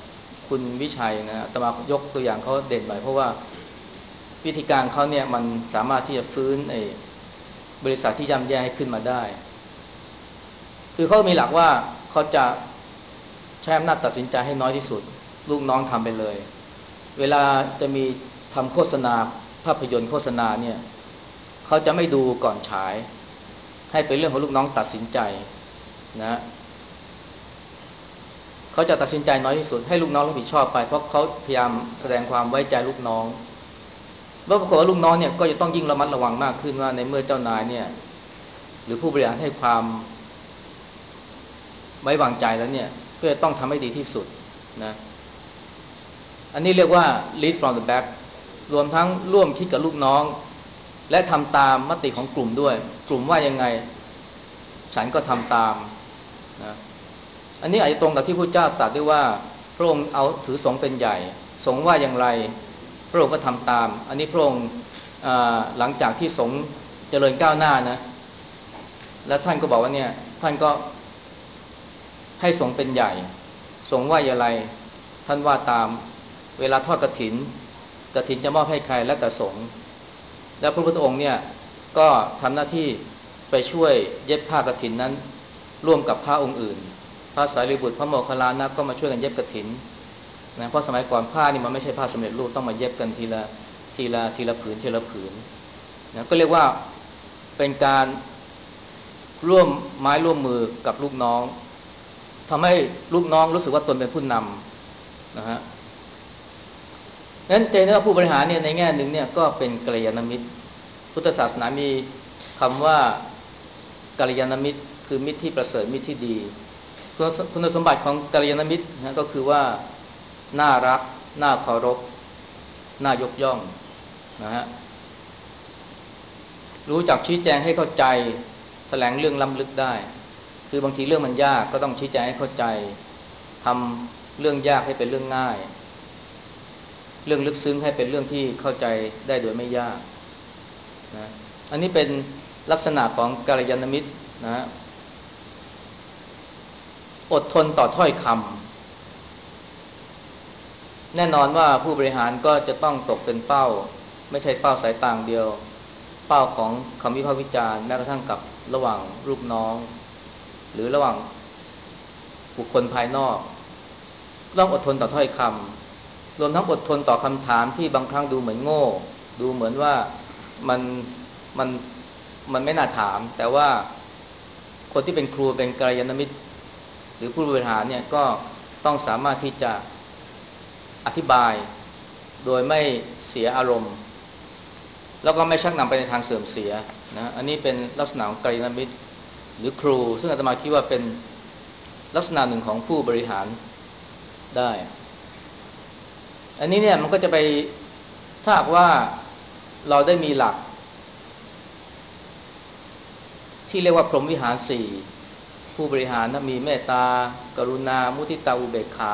คุณวิชัยนะอาตมายกตัวอย่างเขาเด่นหน่อยเพราะว่าวิธีการเขาเนี่ยมันสามารถที่จะฟื้นไอ้บริษัทที่ย่ำแย่ให้ขึ้นมาได้คือเขามีหลักว่าเขาจะใช้อำนาจตัดสินใจให้น้อยที่สุดลูกน้องทำไปเลยเวลาจะมีทำโฆษณาภาพยนตร์โฆษณาเนี่ยเขาจะไม่ดูก่อนฉายให้เป็นเรื่องของลูกน้องตัดสินใจนะเขาจะตัดสินใจน้อยที่สุดให้ลูกน้องรับผิดชอบไปเพราะเขาพยายามแสดงความไว้ใจลูกน้องแล้วปรากฏว่าลูกน้องเนี่ยก็จะต้องยิ่งระมัดระวังมากขึ้นว่าในเมื่อเจ้านายเนี่ยหรือผู้บริหารให้ความไว้วางใจแล้วเนี่ยก็จะต้องทำให้ดีที่สุดนะอันนี้เรียกว่า lead from the back รวมทั้งร่วมคิดกับลูกน้องและทำตามมติของกลุ่มด้วยกลุ่มว่ายังไงฉันก็ทำตามนะอันนี้อาจจะตรงกับที่พระเจ้าตรัสด้วยว่าพระองค์เอาถือสงฆ์เป็นใหญ่สงฆ์ว่าอย่างไรพระองค์ก็ทำตามอันนี้พระองค์หลังจากที่สงฆ์เจริญก้าวหน้านะแล้วท่านก็บอกว่าเนี่ยท่านก็ให้สงฆ์เป็นใหญ่สงฆ์ว่าอย่างไรท่านว่าตามเวลาทอดกฐินกฐินจะมอบให้ใครแล้วแต่สงฆ์แล้วพระพุทธองค์เนี่ยก็ทำหน้าที่ไปช่วยเย็บผ้ากฐินนั้นร่วมกับพระองค์อื่นพระสารีบุตรพระโมคคัลลานะก็มาช่วยกันเย็บกฐินนะเพราะสมัยก่อนผ้านี่มันไม่ใช่ผ้าสำเร็จรูปต้องมาเย็บกันทีละทีละทีละผืนทีละผืนนะก็เรียกว่าเป็นการร่วมไม้ร่วมมือกับลูกน้องทำให้ลูกน้องรู้สึกว่าตนเป็นผู้นำนะฮะนั้นเจนว่าผู้บริหารเนี่ยในแง่หนึ่งเนี่ยก็เป็นกัลยาณมิตรพุทธศาสนามีคำว่ากัลยาณมิตรคือมิตรที่ประเสริฐมิตรที่ดีคุณสมบัติของกัลยาณมิตรนะก็คือว่าน่ารักน่าเคารพน่ายกย่องนะฮะรู้จักชี้แจงให้เข้าใจแถลงเรื่องล้ำลึกได้คือบางทีเรื่องมันยากก็ต้องชี้แจงให้เข้าใจทำเรื่องยากให้เป็นเรื่องง่ายเรื่องลึกซึ้งให้เป็นเรื่องที่เข้าใจได้โดยไม่ยากนะอันนี้เป็นลักษณะของกัลยาณมิตรนะอดทนต่อถ้อยคำแน่นอนว่าผู้บริหารก็จะต้องตกเป็นเป้าไม่ใช่เป้าสายตาเดียวเป้าของคำวิพากษ์วิจารณ์แม้กระทั่งกับระหว่างลูกน้องหรือระหว่างบุคคลภายนอกต้องอดทนต่อถ้อยคำรวมทั้งอดทนต่อคำถามที่บางครั้งดูเหมือนโง่ดูเหมือนว่ามันมันมันไม่น่าถามแต่ว่าคนที่เป็นครูเป็นกัลยาณมิตรหรือผู้บริหารเนี่ยก็ต้องสามารถที่จะอธิบายโดยไม่เสียอารมณ์แล้วก็ไม่ชักนำไปในทางเสื่อมเสียนะอันนี้เป็นลักษณะของกัลยาณมิตรหรือครูซึ่งอาตมาคิดว่าเป็นลักษณะหนึ่งของผู้บริหารได้อันนี้เนี่ยมันก็จะไปถ้าหากว่าเราได้มีหลักที่เรียกว่าพรหมวิหารสี่ผู้บริหารนะมีเมตตากรุณามุทิตาอุเบกขา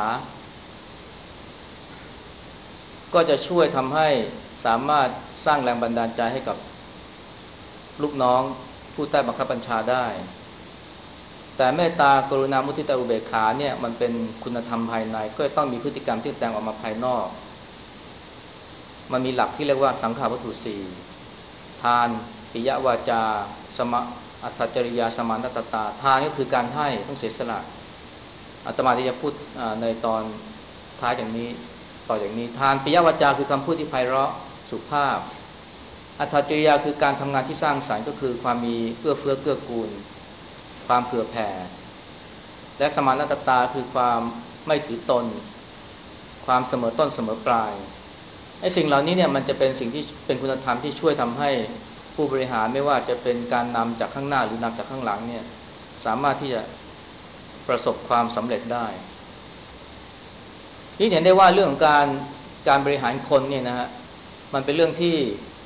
ก็จะช่วยทำให้สามารถสร้างแรงบันดาลใจให้กับลูกน้องผู้ใต้บังคับบัญชาได้แต่เมตตากรุณามุทิตาอุเบกขาเนี่ยมันเป็นคุณธรรมภายในก็ต้องมีพฤติกรรมที่แสดงออกมาภายนอกมันมีหลักที่เรียกว่าสังขาวัตถุสี่ทานปิยวาจาสมะอัตถจริยาสมานตตาทานก็คือการให้ต้องเสียสละอาตมาที่จะพูดในตอนท้ายอย่างนี้ต่ออย่างนี้ทานปิยวาจาคือคำพูดที่ไพเราะสุภาพอัตถจริยาคือการทำงานที่สร้างสรรค์ก็คือความมีเอื้อเฟื้อเกื้อกูลความเผื่อแผ่และสมานตตาคือความไม่ถือตนความเสมอต้นเสมอปลายไอ้สิ่งเหล่านี้เนี่ยมันจะเป็นสิ่งที่เป็นคุณธรรมที่ช่วยทำให้ผู้บริหารไม่ว่าจะเป็นการนำจากข้างหน้าหรือนำจากข้างหลังเนี่ยสามารถที่จะประสบความสำเร็จได้นี่เห็นได้ว่าเรื่องของการการบริหารคนเนี่ยนะฮะมันเป็นเรื่องที่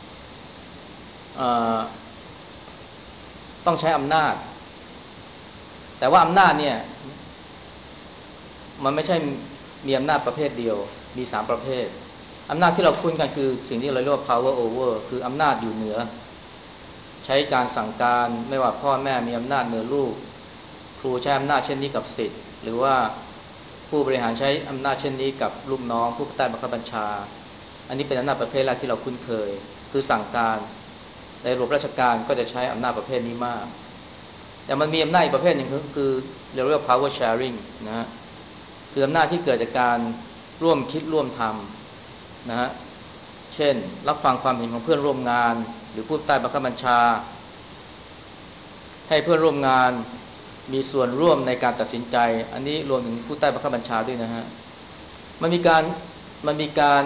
ต้องใช้อำนาจแต่ว่าอำนาจเนี่ยมันไม่ใช่มีอำนาจประเภทเดียวมีสามประเภทอำนาจที่เราคุ้นกันคือสิ่งที่เราเรียกว่า power over คืออำนาจอยู่เหนือใช้การสั่งการไม่ว่าพ่อแม่มีอำนาจเหนือลูกครูใช้อำนาจเช่นนี้กับศิษย์หรือว่าผู้บริหารใช้อำนาจเช่นนี้กับลูกน้องผู้ใต้บังคับบัญชาอันนี้เป็นอำนาจประเภทแรกที่เราคุ้นเคยคือสั่งการในระบบราชการก็จะใช้อำนาจประเภทนี้มากแต่มันมีอำนาจอีกประเภทหนึ่งคือคือเรียกว่า power sharing นะฮะคืออำนาจที่เกิดจากการร่วมคิดร่วมทำนะฮะเช่นรับฟังความเห็นของเพื่อนร่วมงานหรือผู้ใต้บังคับบัญชาให้เพื่อนร่วมงานมีส่วนร่วมในการตัดสินใจอันนี้รวมถึงผู้ใต้บังคับบัญชาด้วยนะฮะมันมีการมันมีการ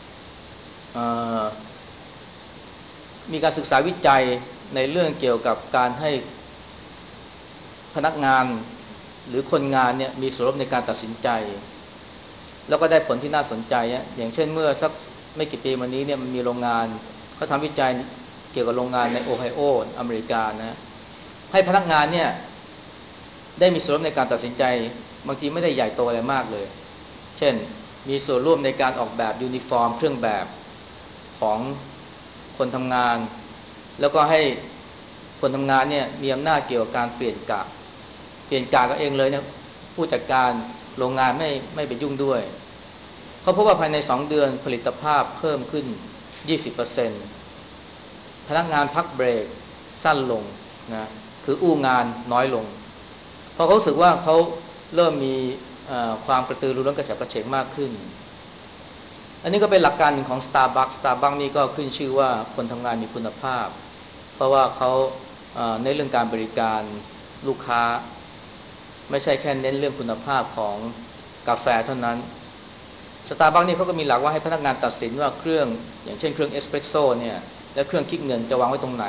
มีการศึกษาวิจัยในเรื่องเกี่ยวกับการให้พนักงานหรือคนงานเนี่ยมีส่วนร่วมในการตัดสินใจแล้วก็ได้ผลที่น่าสนใจอย่างเช่นเมื่อสักไม่กี่ปีมานี้เนี่ยมันมีโรงงานเขาทำวิจัยเกี่ยวกับโรงงานในโอไฮโออเมริกานะให้พนักงานเนี่ยได้มีส่วนร่วมในการตัดสินใจบางทีไม่ได้ใหญ่โตอะไรมากเลยเช่นมีส่วนร่วมในการออกแบบยูนิฟอร์มเครื่องแบบของคนทำงานแล้วก็ให้คนทำงานเนี่ยมีอำนาจเกี่ยวกับการเปลี่ยนกะเปลี่ยนกะก็เองเลยเนี่ยผู้จัดการโรงงานไม่ไม่ไปยุ่งด้วยเขาพบว่าภายในสองเดือนผลิตภาพเพิ่มขึ้น ยี่สิบเปอร์เซ็นต์ พนักงานพักเบรกสั้นลงนะคืออู้งานน้อยลงเพราะเขารู้สึกว่าเขาเริ่มมีความกระตือรือร้นกระฉับกระเฉงมากขึ้นอันนี้ก็เป็นหลักการหนึ่งของ Starbucks Starbucks นี่ก็ขึ้นชื่อว่าคนทำงานมีคุณภาพเพราะว่าเขาในเรื่องการบริการลูกค้าไม่ใช่แค่เน้นเรื่องคุณภาพของกาแฟเท่านั้น Starbucks นี่เขาก็มีหลักว่าให้พนักงานตัดสินว่าเครื่องอย่างเช่นเครื่องเอสเปรสโซ่เนี่ยและเครื่องคิดเงินจะวางไว้ตรงไหน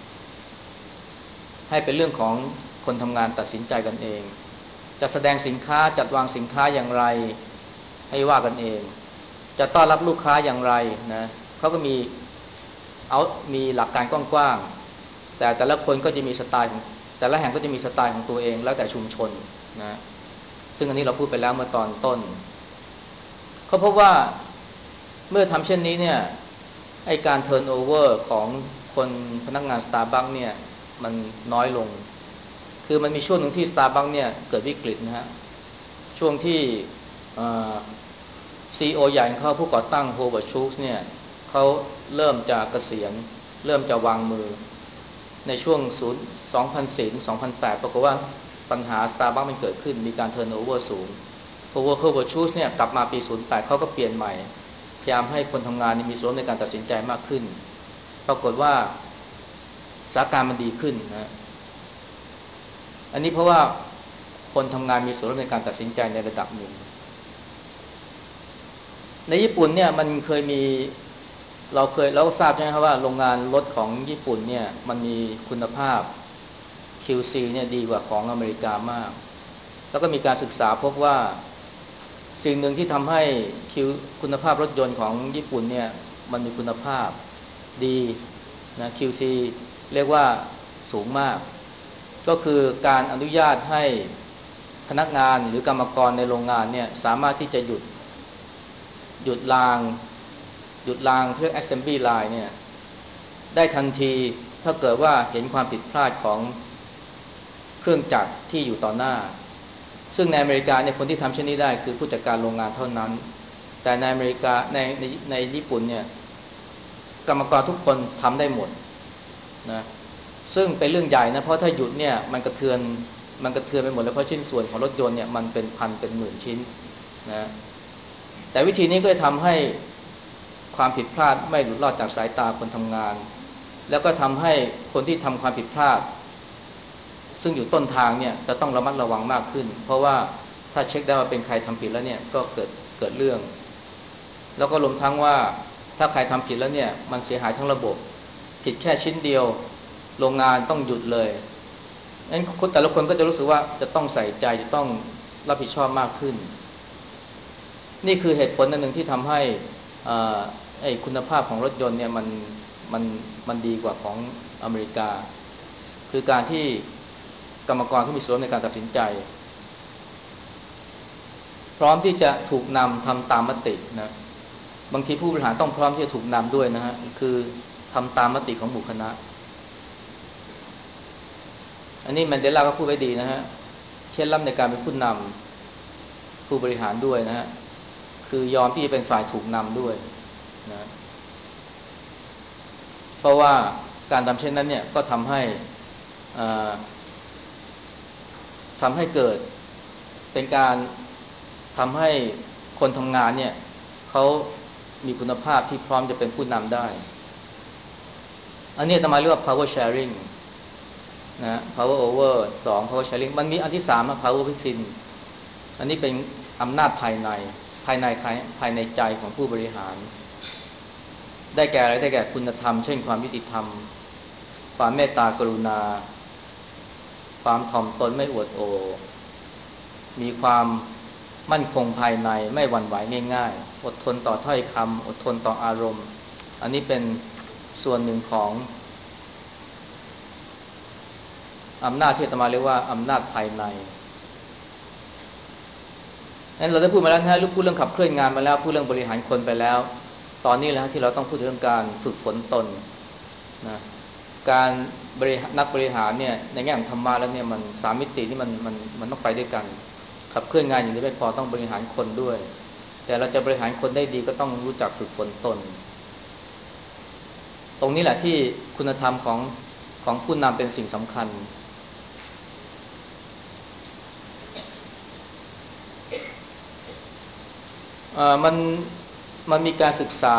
ให้เป็นเรื่องของคนทำงานตัดสินใจกันเองจะแสดงสินค้าจัดวางสินค้าอย่างไรให้ว่ากันเองจะต้อนรับลูกค้าอย่างไรนะเขาก็มีเอามีหลักการกว้างๆแต่แต่ละคนก็จะมีสไตล์ของแต่ละแห่งก็จะมีสไตล์ของตัวเองแล้วแต่ชุมชนนะซึ่งอันนี้เราพูดไปแล้วเมื่อตอนต้นเขาพบว่าเมื่อทำเช่นนี้เนี่ยไอการเทิร์นโอเวอร์ของคนพนักงาน Starbucks เนี่ยมันน้อยลงคือมันมีช่วงหนึ่งที่ Starbucks เนี่ยเกิดวิกฤตนะฮะช่วงที่ซี อี โอ ใหญ่ของเขาผู้ก่อตั้งโฮเวิร์ดชูลส์เนี่ยเขาเริ่มจะเกษียณเริ่มจะวางมือในช่วงสองพันสี่ถึงสองพันแปดปรากฏว่าปัญหา Starbucks มันเกิดขึ้นมีการเทิร์นโอเวอร์สูงโฮเวิร์ดชูลส์เนี่ยกลับมาปีศูนย์แปดเขาก็เปลี่ยนใหม่พยายามให้คนทำงานมีส่วนร่วมในการตัดสินใจมากขึ้นปรากฏว่าสถานการณ์มันดีขึ้นนะอันนี้เพราะว่าคนทำงานมีส่วนร่วมในการตัดสินใจในระดับหนึ่งในญี่ปุ่นเนี่ยมันเคยมีเราเคยเราทราบใช่ไหมครับว่าโรงงานรถของญี่ปุ่นเนี่ยมันมีคุณภาพ คิว ซี เนี่ยดีกว่าของอเมริกามากแล้วก็มีการศึกษาพบว่าสิ่งหนึ่งที่ทำให้คิวคุณภาพรถยนต์ของญี่ปุ่นเนี่ยมันมีคุณภาพดีนะ คิว ซี เรียกว่าสูงมากก็คือการอนุญาตให้พนักงานหรือกรรมกรในโรงงานเนี่ยสามารถที่จะหยุดหยุดรางหยุดรางเรียก assembly line เนี่ยได้ทันทีถ้าเกิดว่าเห็นความผิดพลาดของเครื่องจักรที่อยู่ต่อหน้าซึ่งในอเมริกาเนี่ยคนที่ทำเช่นนี้ได้คือผู้จัดการโรงงานเท่านั้นแต่ในอเมริกาในในในญี่ปุ่นเนี่ยกรรมกรทุกคนทำได้หมดนะซึ่งเป็นเรื่องใหญ่นะเพราะถ้าหยุดเนี่ยมันกระเทือนมันกระเทือนไปหมดแล้วเพราะชิ้นส่วนของรถยนต์เนี่ยมันเป็นพันเป็นหมื่นชิ้นนะแต่วิธีนี้ก็จะทำให้ความผิดพลาดไม่หลุดรอดจากสายตาคนทำงานแล้วก็ทำให้คนที่ทำความผิดพลาดซึ่งอยู่ต้นทางเนี่ยจะต้องระมัดระวังมากขึ้นเพราะว่าถ้าเช็คได้ว่าเป็นใครทำผิดแล้วเนี่ยก็เกิดเกิดเรื่องแล้วก็รวมทั้งว่าถ้าใครทำผิดแล้วเนี่ยมันเสียหายทั้งระบบผิดแค่ชิ้นเดียวโรงงานต้องหยุดเลยงั้นคนแต่ละคนก็จะรู้สึกว่าจะต้องใส่ใจจะต้องรับผิดชอบมากขึ้นนี่คือเหตุผลอันหนึ่งที่ทำให้ไอ้คุณภาพของรถยนต์เนี่ยมันมันมันดีกว่าของอเมริกาคือการที่กรรมกรที่มีส่วนในการตัดสินใจพร้อมที่จะถูกนำทำตามมตินะบางทีผู้บริหารต้องพร้อมที่จะถูกนำด้วยนะฮะคือทำตามมติของหมู่คณะอันนี้แมนเดลาก็พูดไว้ดีนะฮะเคล็ดลับในการเป็นผู้นผู้บริหารด้วยนะฮะคือยอมที่จะเป็นฝ่ายถูกนำด้วยนะเพราะว่าการทำเช่นนั้นเนี่ยก็ทำให้ทำให้เกิดเป็นการทำให้คนทำงานเนี่ยเขามีคุณภาพที่พร้อมจะเป็นผู้นำได้อันนี้อาตมาเรียกว่า power sharing นะ power over สอง power sharing มันมีอันที่สาม power within อันนี้เป็นอำนาจภายในภายในใครภายในใจของผู้บริหารได้แก่อะไรได้แก่คุณธรรมเช่นความยุติธรรมความเมตตากรุณาความถ่อมตนไม่อวดโอมีความมั่นคงภายในไม่หวั่นไหวง่ายๆอดทนต่อถ้อยคำอดทนต่ออารมณ์อันนี้เป็นส่วนหนึ่งของอำนาจที่อาตมาเรียกว่าอำนาจภายในงั้นเราได้พูดมาแล้วนะฮะพูดเรื่องขับเคลื่อนงานมาแล้วพูดเรื่องบริหารคนไปแล้วตอนนี้แหละที่เราต้องพูดเรื่องการฝึกฝนตนนะการบริหารนักบริหารเนี่ยในแง่ของธรรมะแล้วเนี่ยมันสามมิตินี่มันมันมันต้องไปด้วยกันขับเคลื่อนงานอย่างนี้ไม่พอต้องบริหารคนด้วยแต่เราจะบริหารคนได้ดีก็ต้องรู้จักฝึกฝนตนตรงนี้แหละที่คุณธรรมของของผู้นำเป็นสิ่งสำคัญมันมันมีการศึกษา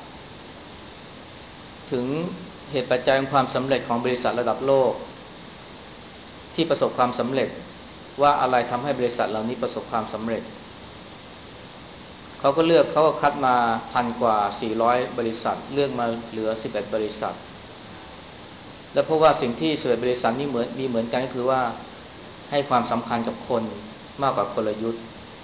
ถึงเหตุปัจจัยของความสำเร็จของบริษัทระดับโลกที่ประสบความสำเร็จว่าอะไรทำให้บริษัทเหล่านี้ประสบความสำเร็จเขาก็เลือกเขาก็คัดมาพันกว่าสี่ร้อยบริษัทเลือกมาเหลือสิบเอ็ดบริษัทและเพราะว่าสิ่งที่สิบเอ็ดบริษัทนี้เหมือนมีเหมือนกันก็คือว่าให้ความสำคัญกับคนมากกว่ากลยุทธ์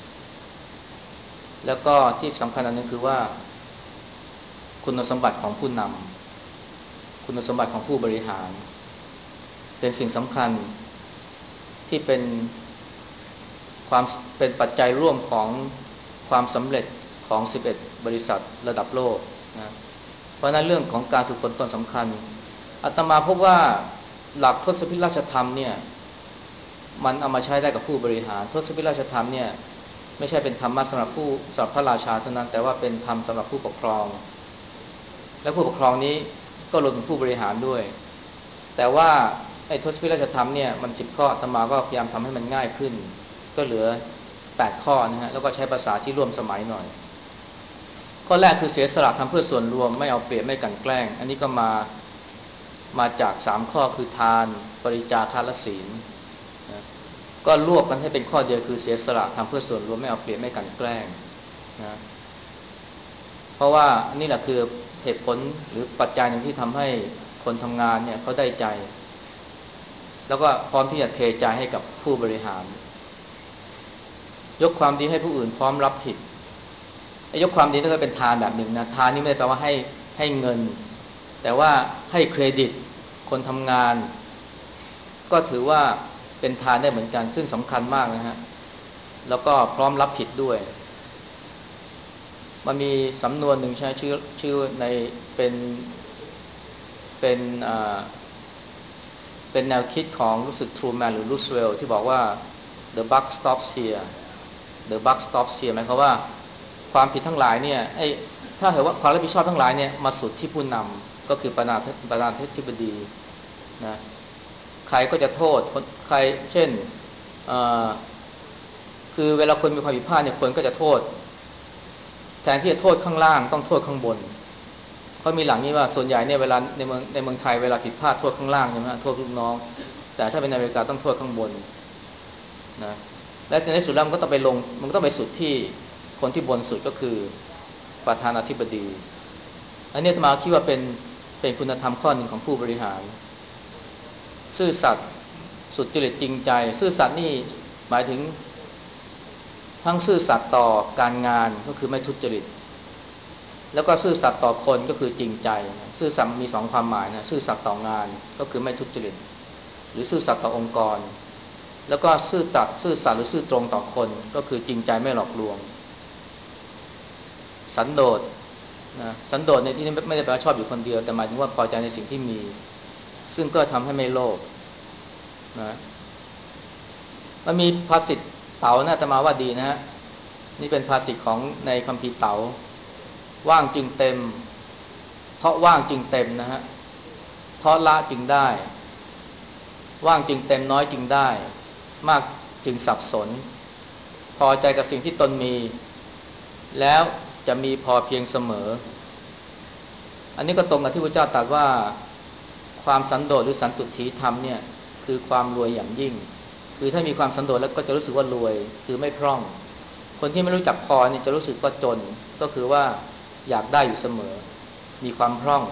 แล้วก็ที่สำคัญอันนึงคือว่าคุณสมบัติของผู้นำคุณสมบัติของผู้บริหารเป็นสิ่งสำคัญที่เป็นความเป็นปัจจัยร่วมของความสำเร็จของสิบเอ็ดบริษัทระดับโลกนะเพราะนั้นเรื่องของการฝึกฝนตนสำคัญอาตมาพบว่าหลักทศพิธราชธรรมเนี่ยมันเอามาใช้ได้กับผู้บริหารทศพิธราชธรรมเนี่ยไม่ใช่เป็นธรรมะสำหรับผู้สำหรับพระราชาเท่านั้นแต่ว่าเป็นธรรมสำหรับผู้ปกครองและผู้ปกครองนี้ก็รวมถึงผู้บริหารด้วยแต่ว่าไอ้ทศพิธราชธรรมเนี่ยมันสิบข้ออาตมาก็พยายามทำให้มันง่ายขึ้นก็เหลือแปดข้อนะฮะแล้วก็ใช้ภาษาที่ร่วมสมัยหน่อยข้อแรกคือเสียสละทำเพื่อส่วนรวมไม่เอาเปรียบไม่กลั่นแกล้งอันนี้ก็มามาจากสามข้อคือทานบริจาคทานและศีลนะก็รวบกันให้เป็นข้อเดียวคือเสียสละทำเพื่อส่วนรวมไม่เอาเปรียบไม่กลั่นแกล้งนะเพราะว่านี่แหละคือเหตุผลหรือปัจจัยหนึ่งที่ทำให้คนทำงานเนี่ยเขาได้ใจแล้วก็พร้อมที่จะเทใจให้กับผู้บริหารยกความดีให้ผู้อื่นพร้อมรับผิดยกความดีนั่นก็เป็นทานแบบหนึ่งนะทานนี่ไม่ได้แปลว่าให้ให้เงินแต่ว่าให้เครดิตคนทำงานก็ถือว่าเป็นทานได้เหมือนกันซึ่งสำคัญมากนะฮะแล้วก็พร้อมรับผิดด้วยมันมีสำนวนหนึ่งใช้ชื่อชื่อในเป็นเป็นอ่าเป็นแนวคิดของรู้สึกทรูแมนหรือรูสเวลล์ที่บอกว่า the buck stops here the buck stops here หมายความว่าความผิดทั้งหลายเนี่ยไอ้ถ้าเห็นว่าความรับผิดชอบทั้งหลายเนี่ยมาสุดที่ผู้นำก็คือประธานาประธานาธิบดีนะใครก็จะโทษใครเช่นคือเวลาคนมีความผิดพลาดเนี่ยคนก็จะโทษแทนที่จะโทษข้างล่างต้องโทษข้างบนเขามีหลังนี้ว่าส่วนใหญ่เนี่ยเวลาในเมืองในเมืองไทยเวลาผิดพลาดโทษข้างล่างใช่ไหมโทษลูกน้องแต่ถ้าเป็นอเมริกาต้องโทษข้างบนนะและในสุดแล้วมันก็ต้องไปลงมันก็ต้องไปสุดที่คนที่บนสุดก็คือประธานาธิบดีอันนี้อาตมาคิดว่าเป็นเป็นคุณธรรมข้อหนึ่งของผู้บริหารซื่อสัตย์สุจริตจริงใจซื่อสัตย์นี่หมายถึงทั้งซื่อสัตย์ต่อการงานก็คือไม่ทุจริตแล้วก็ซื่อสัตย์ต่อคนก็คือจริงใจซื่อสัตย์มีสองความหมายนะซื่อสัตย์ต่องานก็คือไม่ทุจริตหรือซื่อสัตย์ต่อองค์กรแล้วก็ซื่อตัดซื่อสัตย์หรือซื่อตรงต่อคนก็คือจริงใจไม่หลอกลวงสันโดษนะสันโดษในที่นี้ไม่ได้แปลว่าชอบอยู่คนเดียวแต่หมายถึงว่าพอใจในสิ่งที่มีซึ่งก็ทำให้ไม่โลภนะมันมีภาษิตเต่านะแต่มาว่าดีนะฮะนี่เป็นภาษิตของในคัมภีร์เต๋าว่างจึงเต็มเพราะว่างจึงเต็มนะฮะเพราะละจึงได้ว่างจึงเต็มน้อยจึงได้มากจึงสับสนพอใจกับสิ่งที่ตนมีแล้วจะมีพอเพียงเสมออันนี้ก็ตรงกับที่พระเจ้าตรัสว่าความสันโดษหรือสันตุถีธรรมเนี่ยคือความรวยอย่างยิ่งคือถ้ามีความสันโดษแล้วก็จะรู้สึกว่ารวยคือไม่พร่องคนที่ไม่รู้จักพอเนี่ยจะรู้สึกว่าจนก็คือว่าอยากได้อยู่เสมอมีความพร่อง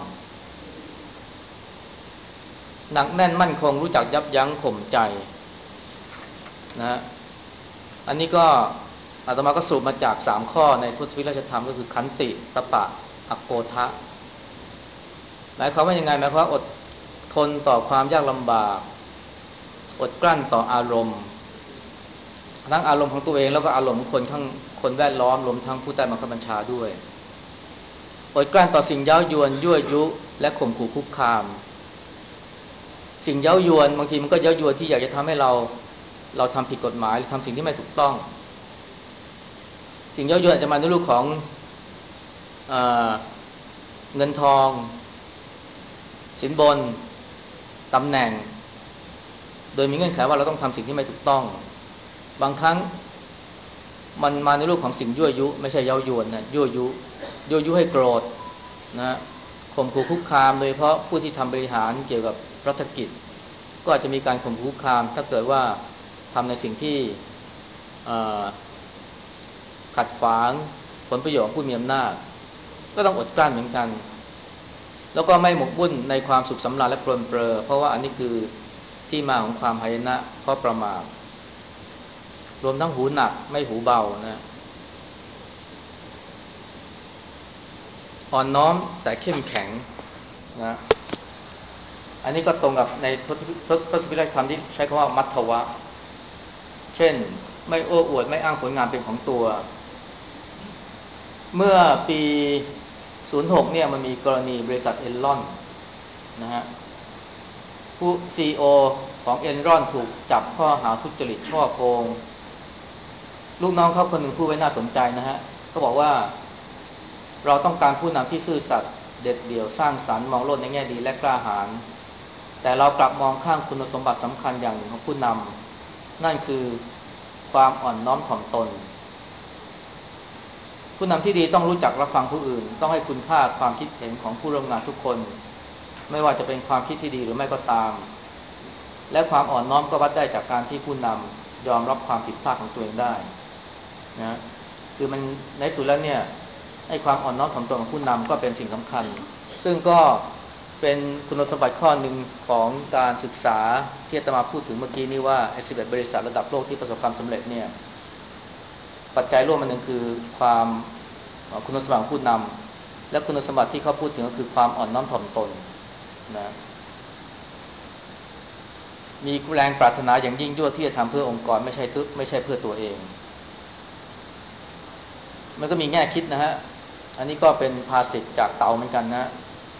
หนักแน่นมั่นคงรู้จักยับยั้งข่มใจนะอันนี้ก็อาตมาก็สรุปมาจากสามข้อในทศวิราชธรรมก็คือขันติตปะอโกทะหมายความว่ายังไงหมายความว่าอดทนต่อความยากลำบากอดกลั้นต่ออารมณ์ทั้งอารมณ์ของตัวเองแล้วก็อารมณ์ของคนข้างคนแวดล้อมรวมทั้งผู้ใต้บังคับบัญชาด้วยอดกลั้นต่อสิ่งเย้ายวนยั่วยุและข่มขู่คุกคามสิ่งเย้ายวนบางทีมันก็เย้ายวนที่อยากจะทำให้เราเราทำผิดกฎหมายหรือทำสิ่งที่ไม่ถูกต้องสิ่งเย้ายวนอาจจะมาในรูปของเอ่อเงินทองสินบนตำแหน่งโดยมีเงื่อนไขว่าเราต้องทำสิ่งที่ไม่ถูกต้องบางครั้งมันมาในรูปของสิ่งยั่วยุไม่ใช่เย้ายวนนะยั่วยุยั่วยุให้โกรธนะข่มขู่คุกคามโดยเฉพาะผู้ที่ทำบริหารเกี่ยวกับรัฐกิจก็อาจจะมีการข่มขู่คุกคามถ้าเกิดว่าทำในสิ่งที่ขัดขวางผลประโยชน์ของผู้มีอำนาจก็ต้องอดกลั้นเหมือนกันแล้วก็ไม่หมกมุ่นในความสุขสำราญและปลนเปลือเพราะว่าอันนี้คือที่มาของความหายนะเพราะประมาทรวมทั้งหูหนักไม่หูเบานะอ่อนน้อมแต่เข้มแข็งนะอันนี้ก็ตรงกับในทศพิธธรรมที่ใช้คำว่ามัทธวะเช่นไม่โอ้อวดไม่อ้างผลงานเป็นของตัวเมื่อปีศูนย์หกเนี่ยมันมีกรณีบริษัทเอนรอนนะฮะผู้ ซี อี โอ ของเอนรอนถูกจับข้อหาทุจริตฉ้อโกงลูกน้องเขาคนหนึ่งพูดไว้น่าสนใจนะฮะเขาบอกว่าเราต้องการผู้นำที่ซื่อสัตย์เด็ดเดี่ยวสร้างสรรค์มองโลกในแง่ดีและกล้าหาญแต่เรากลับมองข้ามคุณสมบัติสำคัญอย่างหนึ่งของผู้นำนั่นคือความอ่อนน้อมถ่อมตนผู้นำที่ดีต้องรู้จักรับฟังผู้อื่นต้องให้คุณค่าความคิดเห็นของผู้ร่วมงานทุกคนไม่ว่าจะเป็นความคิดที่ดีหรือไม่ก็ตามและความอ่อนน้อมก็วัดได้จากการที่ผู้นำยอมรับความผิดพลาดของตัวเองได้นะคือมันในสุดแล้วเนี่ยให้ความอ่อนน้อมถ่อมตนของผู้นำก็เป็นสิ่งสำคัญซึ่งก็เป็นคุณสมบัติข้อหนึ่งของการศึกษาที่อาตมาพูดถึงเมื่อกี้นี้ว่าไอ้สิบเอ็ดบริษัทระดับโลกที่ประสบความสำเร็จเนี่ยปัจจัยร่วมมันหนึ่งคือความคุณสมบัติของผู้นำและคุณสมบัติที่เขาพูดถึงก็คือความอ่อนน้อมถ่อมตนนะมีแรงปรารถนาอย่างยิ่งยวดที่จะทำเพื่อองค์กรไม่ใช่ตัวไม่ใช่เพื่อตัวเองมันก็มีแง่คิดนะฮะอันนี้ก็เป็นภาษิตจากเต๋าเหมือนกันนะ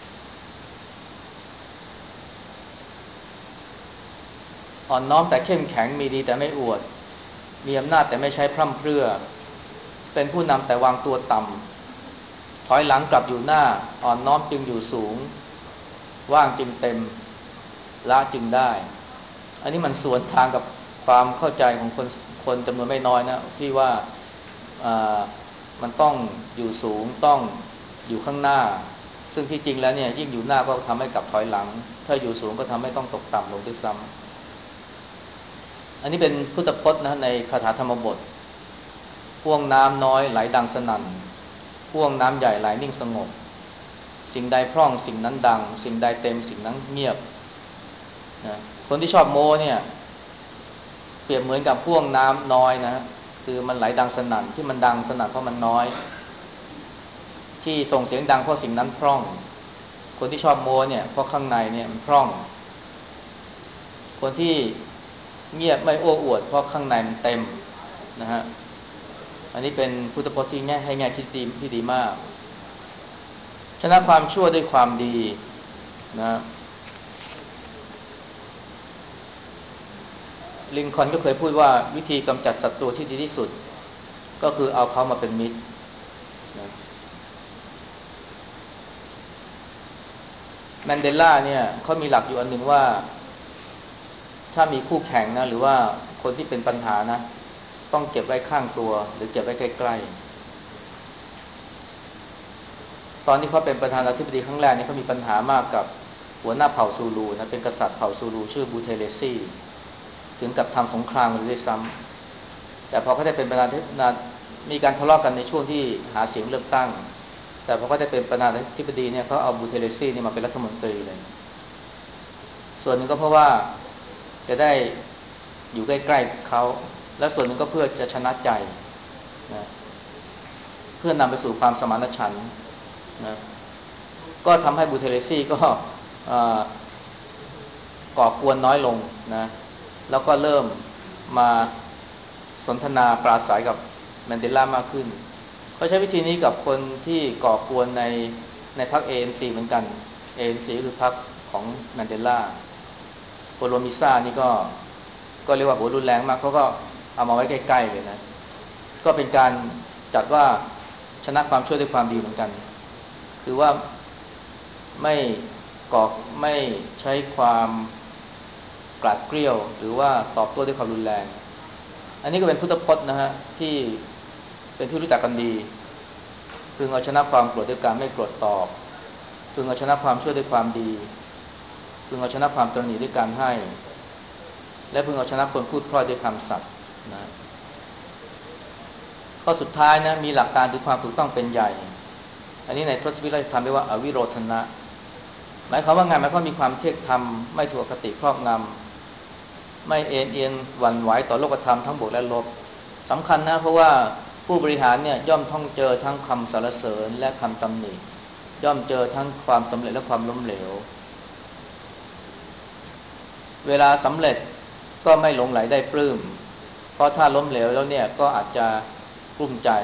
อ่อนน้อมแต่เข้มแข็งมีดีแต่ไม่อวดมีอำนาจแต่ไม่ใช้พร่ำเพรื่อเป็นผู้นำแต่วางตัวต่ำถอยหลังกลับอยู่หน้าอ่อนน้อมจึงอยู่สูงว่างจึงเต็มละจึงได้อันนี้มันสวนทางกับความเข้าใจของคนคนจำนวนไม่น้อยนะที่ว่ามันต้องอยู่สูงต้องอยู่ข้างหน้าซึ่งที่จริงแล้วเนี่ยยิ่งอยู่หน้าก็ทำให้กลับถอยหลังถ้าอยู่สูงก็ทำให้ต้องตกต่ำลงด้วยซ้ำอันนี้เป็นพุทธพจน์นะในคาถาธรรมบทห่วงน้ำน้อยไหลดังสนั่นห่วงน้ำใหญ่ไหลนิ่งสงบสิ่งใดพร่องสิ่งนั้นดังสิ่งใดเต็มสิ่งนั้นเงียบนะคนที่ชอบโม้เนี่ยเปรียบเหมือนกับห่วงน้ำน้อยนะคือมันไหลดังสนั่นที่มันดังสนั่นเพราะมันน้อยที่ส่งเสียงดังเพราะสิ่งนั้นพร่องคนที่ชอบโม้เนี่ยเพราะข้างในเนี่ยมันพร่องคนที่เงียบไม่โอ้อวดเพราะข้างในมันเต็มนะฮะอันนี้เป็นพุทธพจน์ที่แง่ให้แง่คิดดีที่ดีมากชนะความชั่วด้วยความดีนะลิงคอล์นก็เคยพูดว่าวิธีกำจัดศัตรูที่ดีที่สุดก็คือเอาเขามาเป็นมิตรนะแมนเดลาเนี่ยเขามีหลักอยู่อันหนึ่งว่าถ้ามีคู่แข่งนะหรือว่าคนที่เป็นปัญหานะต้องเก็บไว้ข้างตัวหรือเก็บไว้ใกล้ๆตอนที่เขาเป็นประธานาธิบดีครั้งแรกเนี่ยเขามีปัญหามากกับหัวหน้าเผ่าซูลูนะเป็นกษัตริย์เผ่าซูลูชื่อบูเทเลซีถึงกับทำสงครามกันด้วยซ้ำแต่พอเขาได้เป็นประธานาธิบดีมีการทะเลาะกันในช่วงที่หาเสียงเลือกตั้งแต่พอเขาได้เป็นประธานาธิบดีเนี่ยเขาเอาบูเทเลซีนี่มาเป็นรัฐมนตรีเลยส่วนหนึ่งก็เพราะว่าจะได้อยู่ใกล้ๆเขาและส่วนหนึ่งก็เพื่อจะชนะใจนะเพื่อนำไปสู่ความสมานฉันท์นะก็ทำให้บูเทเลซีก็ก่อกวนน้อยลงนะแล้วก็เริ่มมาสนทนาปราศัยกับแมนเดลามากขึ้นเขาใช้วิธีนี้กับคนที่ก่อกวนในในพรรค เอ เอ็น ซี เหมือนกัน เอ เอ็น ซี ก็คือพรรคของแมนเดลาโคโลมิซ่านี่ก็ก็เรียกว่าหัวรุนแรงมากเขาก็เอามาไว้ใกล้ๆเลยนะก็เป็นการจัดว่าชนะความชั่วด้วยความดีเหมือนกันคือว่าไม่ก่อไม่ใช้ความกราดเกรี้ยวหรือว่าตอบโต้ด้วยความรุนแรงอันนี้ก็เป็นพุทธพจน์นะฮะที่เป็นที่รู้จักกันดีพึงเอาชนะความโกรธด้วยการไม่โกรธตอบพึงเอาชนะความชั่วด้วยความดีพึงเอาชนะความตระหนี่ด้วยการให้และพึงเอาชนะคนพูดเพราะด้วยคำสัตย์นะข้อสุดท้ายนะมีหลักการถึงความถูกต้องเป็นใหญ่อันนี้ในทศวิรัยธรรมเรียกว่าอวิโรธนะหมายความว่าไงหมายความว่ามีความเที่ยงธรรมไม่ถูกอคติครอบงำไม่เอ็นเอียงหวั่นไหวต่อโลกธรรมทั้งบวกและลบสำคัญนะเพราะว่าผู้บริหารเนี่ยย่อมต้องเจอทั้งคำสรรเสริญและคำตำหนิย่อมเจอทั้งความสำเร็จและความล้มเหลวเวลาสำเร็จก็ไม่หลงไหลได้ปลื้มเพราะถ้าล้มเหลวแล้วเนี่ยก็อาจจะกลุ้มใจ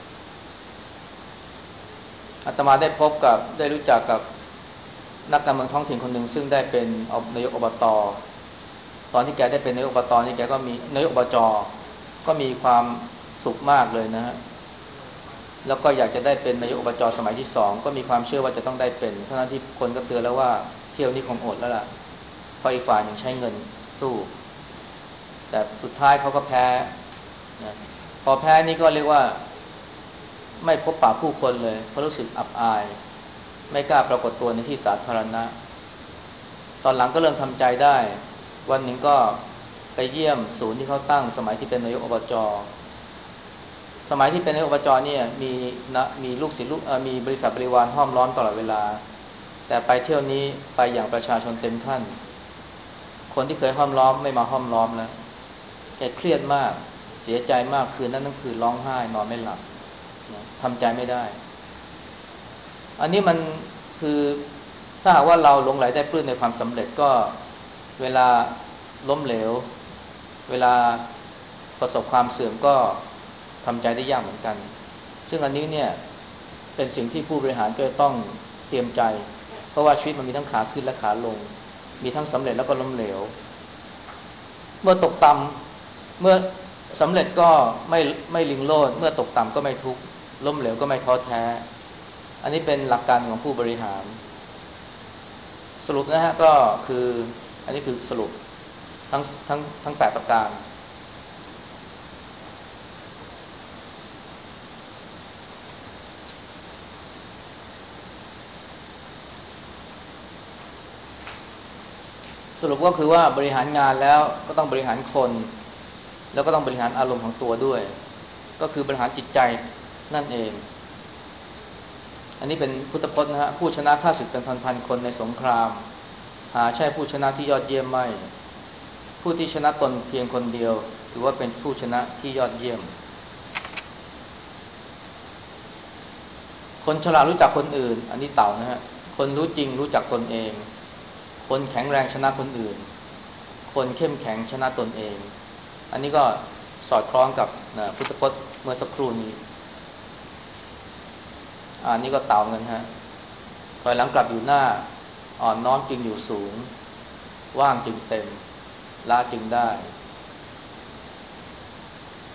อาตมาได้พบกับได้รู้จักกับนักการเมืองท้องถิ่นคนหนึ่งซึ่งได้เป็นนายกอบต.ตอนที่แกได้เป็นนายกอบต.นี่แกก็มีนายกอบจ.ก็มีความสุขมากเลยนะฮะแล้วก็อยากจะได้เป็นนายกอบจ.สมัยที่สองก็มีความเชื่อว่าจะต้องได้เป็นทั้งที่คนก็เตือนแล้วว่าเที่ยวนี้คงอดแล้วล่ะเพราะอีกฝ่ายหนึ่งใช้เงินสู้แต่สุดท้ายเขาก็แพ้นะพอแพ้นี่ก็เรียกว่าไม่พบปะผู้คนเลยเพราะรู้สึกอับอายไม่กล้าปรากฏตัวในที่สาธารณะตอนหลังก็เริ่มทำใจได้วันหนึ่งก็ไปเยี่ยมศูนย์ที่เขาตั้งสมัยที่เป็นนายกอบจ.สมัยที่เป็นนายกอบจ.เนี่ยมีนะมีลูกศิษย์ลูกมีบริษัทบริวารห้อมล้อมตลอดเวลาแต่ไปเที่ยวนี้ไปอย่างประชาชนเต็มขั้นคนที่เคยห้อมล้อมไม่มาห้อมล้อมแล้วแกเครียดมากเสียใจมากคืนนั้นทั้งคืนร้องไห้นอนไม่หลับนะทำใจไม่ได้อันนี้มันคือถ้าหากว่าเราหลงไหลได้ปลื้มในความสำเร็จก็เวลาล้มเหลวเวลาประสบความเสื่อมก็ทำใจได้ยากเหมือนกันซึ่งอันนี้เนี่ยเป็นสิ่งที่ผู้บริหารก็ต้องเตรียมใจเพราะว่าชีวิตมันมีทั้งขาขึ้นและขาลงมีทั้งสำเร็จแล้วก็ล้มเหลวเมื่อตกต่ำเมื่อสำเร็จก็ไม่ไม่ลิงโลดเมื่อตกต่ำก็ไม่ทุกข์ล้มเหลวก็ไม่ท้อแท้อันนี้เป็นหลักการของผู้บริหารสรุปนะฮะก็คืออันนี้คือสรุปทั้งทั้งทั้งแปดประการสรุปก็คือว่าบริหารงานแล้วก็ต้องบริหารคนแล้วก็ต้องบริหารอารมณ์ของตัวด้วยก็คือบริหารจิตใจนั่นเองอันนี้เป็นพุทธพจน์นะฮะผู้ชนะข้าศึกเป็นพันๆคนในสงครามหาใช่ผู้ชนะที่ยอดเยี่ยมไม่ผู้ที่ชนะตนเพียงคนเดียวถือว่าเป็นผู้ชนะที่ยอดเยี่ยมคนฉลาดรู้จักคนอื่นอันนี้เต่านะฮะคนรู้จริงรู้จักตนเองคนแข็งแรงชนะคนอื่นคนเข้มแข็งชนะตนเองอันนี้ก็สอดคล้องกับนะพุทธพจน์เมื่อสักครู่นี้อันนี้ก็เต่าเหมือนกันฮะถอยหลังกลับอยู่หน้าอ่อนน้อมจึงอยู่สูงว่างจึงเต็มละจึงได้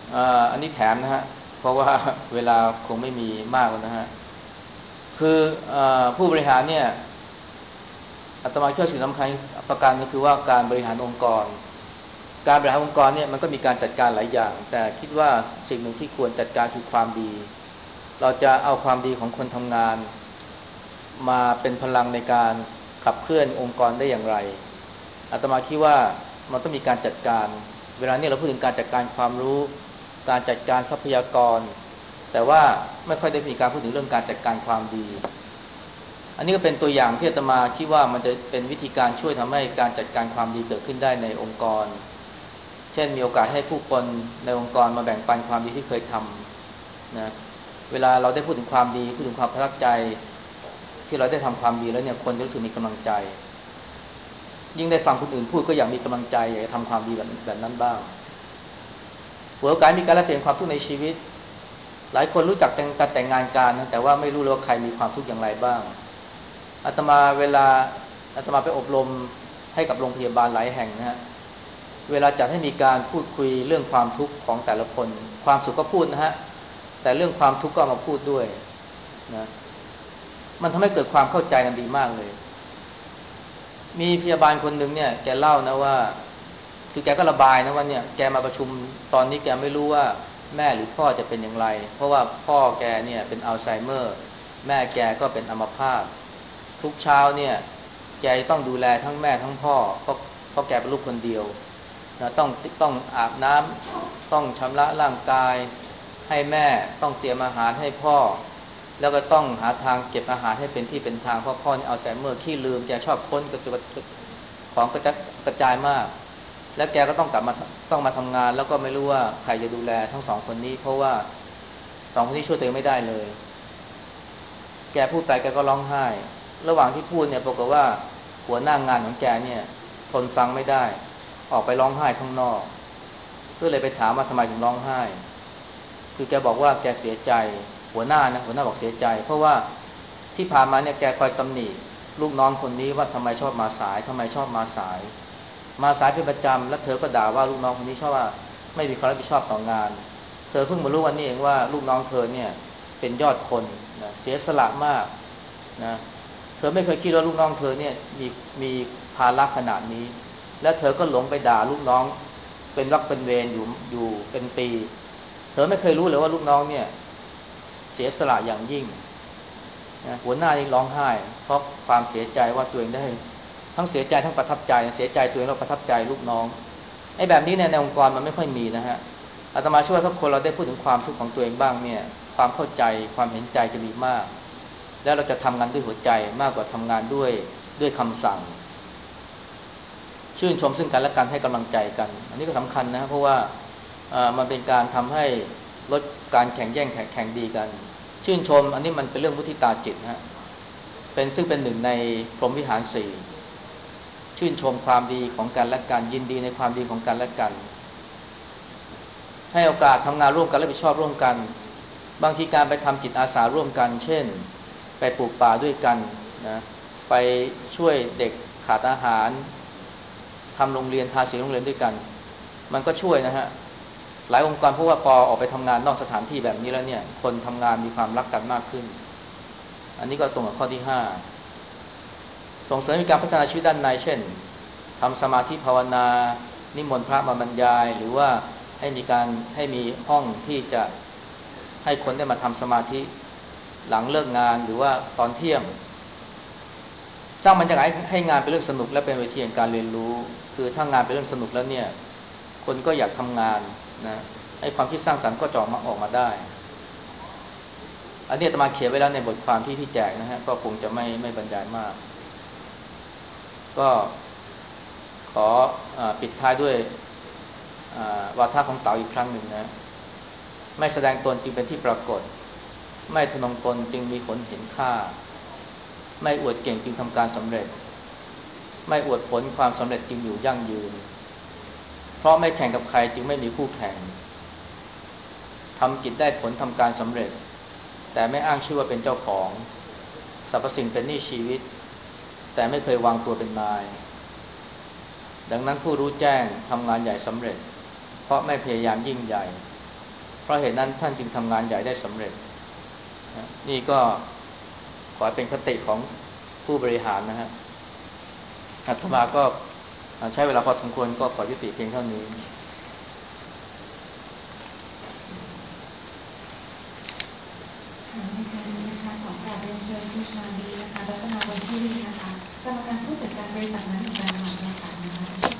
อ่าอันนี้แถมนะฮะเพราะว่าเวลาคงไม่มีมากแล้วนะฮะคืออผู้บริหารเนี่ยอาตมาคิดว่าสิ่งสำคัญประการก็คือว่าการบริหารองค์กรการบริหารองค์กรเนี่ยมันก็มีการจัดการหลายอย่างแต่คิดว่าสิ่งหนึ่งที่ควรจัดการคือความดีเราจะเอาความดีของคนทำงานมาเป็นพลังในการขับเคลื่อนองค์กรได้อย่างไรอาตมาคิดว่ามันต้องมีการจัดการเวลานี้เราพูดถึงการจัดการความรู้การจัดการทรัพยากรแต่ว่าไม่ค่อยได้มีการพูดถึงเรื่องการจัดการความดีอันนี้ก็เป็นตัวอย่างที่อาตมาคิดว่ามันจะเป็นวิธีการช่วยทำให้การจัดการความดีเกิดขึ้นได้ในองค์กรเช่นมีโอกาสให้ผู้คนในองค์กรมาแบ่งปันความดีที่เคยทำนะเวลาเราได้พูดถึงความดีพูดถึงความประทับใจที่เราได้ทำความดีแล้วเนี่ยคนจะรู้สึกมีกำลังใจยิ่งได้ฟังคนอื่นพูดก็อยากมีกำลังใจอยากจะทำความดีแบบแบบนั้นบ้างหัวการมีการแลกเปลี่ยนความทุกข์ในชีวิตหลายคนรู้จักแต่งการแต่งงานกันนะแต่ว่าไม่รู้เลยว่าใครมีความทุกข์อย่างไรบ้างอาตมาเวลาอาตมาไปอบรมให้กับโรงพยาบาลหลายแห่งนะฮะเวลาจัดให้มีการพูดคุยเรื่องความทุกข์ของแต่ละคนความสุขก็พูดนะฮะแต่เรื่องความทุกข์ก็มาพูดด้วยนะมันทำให้เกิดความเข้าใจกันดีมากเลยมีพยาบาลคนหนึ่งเนี่ยแกเล่านะว่าคือแกก็ระบายนะว่าเนี่ยแกมาประชุมตอนนี้แกไม่รู้ว่าแม่หรือพ่อจะเป็นอย่างไรเพราะว่าพ่อแกเนี่ยเป็นอัลไซเมอร์แม่แกก็เป็นอัมพาตทุกเช้าเนี่ยแกต้องดูแลทั้งแม่ทั้งพ่อเพราะเพราะแกเป็นลูกคนเดียวนะต้องต้องอาบน้ำต้องชำระร่างกายให้แม่ต้องเตรียมอาหารให้พ่อแล้วก็ต้องหาทางเก็บอาหารให้เป็นที่เป็นทางเพราะพ่อนี่อัลไซเมอร์ขี้ลืมแกชอบค้นกระจุกของกระจัดกระจายมากแล้วแกก็ต้องกลับมาต้องมาทำงานแล้วก็ไม่รู้ว่าใครจะดูแลทั้งสองคนนี้เพราะว่าสองคนนี้ช่วยตัวเองไม่ได้เลยแกพูดไปแกก็ร้องไห้ระหว่างที่พูดเนี่ยปรากฏว่าหัวหน้างานของแกเนี่ยทนฟังไม่ได้ออกไปร้องไห้ข้างนอกก็เลยไปถามว่าทำไมถึงร้องไห้คือแกบอกว่าแกเสียใจหัวหน้านะหัวหน้าบอกเสียใจเพราะว่าที่ผ่านมาเนี่ยแกคอยตำหนิลูกน้องคนนี้ว่าทำไมชอบมาสายทำไมชอบมาสายมาสายเป็นประจำแล้วเธอก็ด่าว่าลูกน้องคนนี้ชอบว่าไม่มีความรับผิดชอบต่องานเธอเพิ่งมารู้วันนี้เองว่าลูกน้องเธอเนี่ยเป็นยอดคนนะเสียสละมากนะเธอไม่เคยคิดว่าลูกน้องเธอเนี่ยมีมีภาระขนาดนี้และเธอก็หลงไปด่าลูกน้องเป็นวักเป็นเวรอยู่อยู่เป็นปีเธอไม่เคยรู้เลยว่าลูกน้องเนี่ยเสียสละอย่างยิ่งนะหัวหน้านี่ร้องไห้เพราะความเสียใจว่าตัวเองได้ทั้งเสียใจทั้งประทับใจเสียใจตัวเองแล้วประทับใจลูกน้องไอ้แบบนี้เนี่ยในองค์กรมันไม่ค่อยมีนะฮะอาตมาช่วยถ้าคนเราได้พูดถึงความทุกข์ของตัวเองบ้างเนี่ยความเข้าใจความเห็นใจจะมีมากแล้วเราจะทำงานด้วยหัวใจมากกว่าทำงานด้วยด้วยคำสั่งชื่นชมซึ่งกันและกันให้กำลังใจกันอันนี้ก็สำคัญนะเพราะว่ามันเป็นการทำให้ลดการแข่งแย่งแข่งแข่งดีกันชื่นชมอันนี้มันเป็นเรื่องมุทิตาจิตนะฮะเป็นซึ่งเป็นหนึ่งในพรหมวิหารสี่ชื่นชมความดีของกันและกันยินดีในความดีของกันและกันให้โอกาสทำงานร่วมกันและรับผิดชอบร่วมกันบางทีการไปทำจิตอาสาร่วมกันเช่นไปปลูกป่าด้วยกันนะไปช่วยเด็กขาดอาหารทำโรงเรียนทาสีโรงเรียนด้วยกันมันก็ช่วยนะฮะหลายองค์กรเพราะว่าพอออกไปทำงานนอกสถานที่แบบนี้แล้วเนี่ยคนทำงานมีความรักกันมากขึ้นอันนี้ก็ตรงกับข้อที่ห้าส่งเสริมการพัฒนาชีวิตด้านในเช่นทำสมาธิภาวนานิมนต์พระมาบรรยายหรือว่าให้มีการให้มีห้องที่จะให้คนได้มาทำสมาธิหลังเลิกงานหรือว่าตอนเที่ยงสร้างบรรยากาศให้งานเป็นเรื่องสนุกและเป็นเวทีแห่งการเรียนรู้คือถ้างานเป็นเรื่องสนุกแล้วเนี่ยคนก็อยากทำงานนะให้ความคิดสร้างสรรค์ก็จะออกมาออกมาได้อันนี้อาตมาเขียนไว้แล้วในบทความที่ที่แจกนะฮะก็คงจะไม่ไม่บรรยายมากก็ขออปิดท้ายด้วยวาทะของเต๋าอีกครั้งหนึ่งนะไม่แสดงตนจึงเป็นที่ปรากฏไม่ทะนงตนจึงมีผลเห็นค่าไม่อวดเก่งจึงทำการสำเร็จไม่อวดผลความสำเร็จจึงอยู่ยั่งยืนเพราะไม่แข่งกับใครจึงไม่มีคู่แข่งทำกิจได้ผลทำการสำเร็จแต่ไม่อ้างชื่อว่าเป็นเจ้าของสรรพสิ่งเป็นหนี้ชีวิตแต่ไม่เคยวางตัวเป็นนายดังนั้นผู้รู้แจ้งทำงานใหญ่สำเร็จเพราะไม่พยายามยิ่งใหญ่ราะเหตุนั้นท่านจึงทำงานใหญ่ได้สำเร็จนะนี่ก็ขอให้เป็นคติของผู้บริหารนะฮะอาตมาก็ใช้เวลาพอสมควรก็ขอยุติเพียงเท่านี้ในการนี้นะคะขอกราบเรียนเชิญคุณชาลีนะคะรัตนาวชิรีนะคะกรรมการผู้จัดการบริษัทนั้นของการมหาวิทยาลัยนะคะ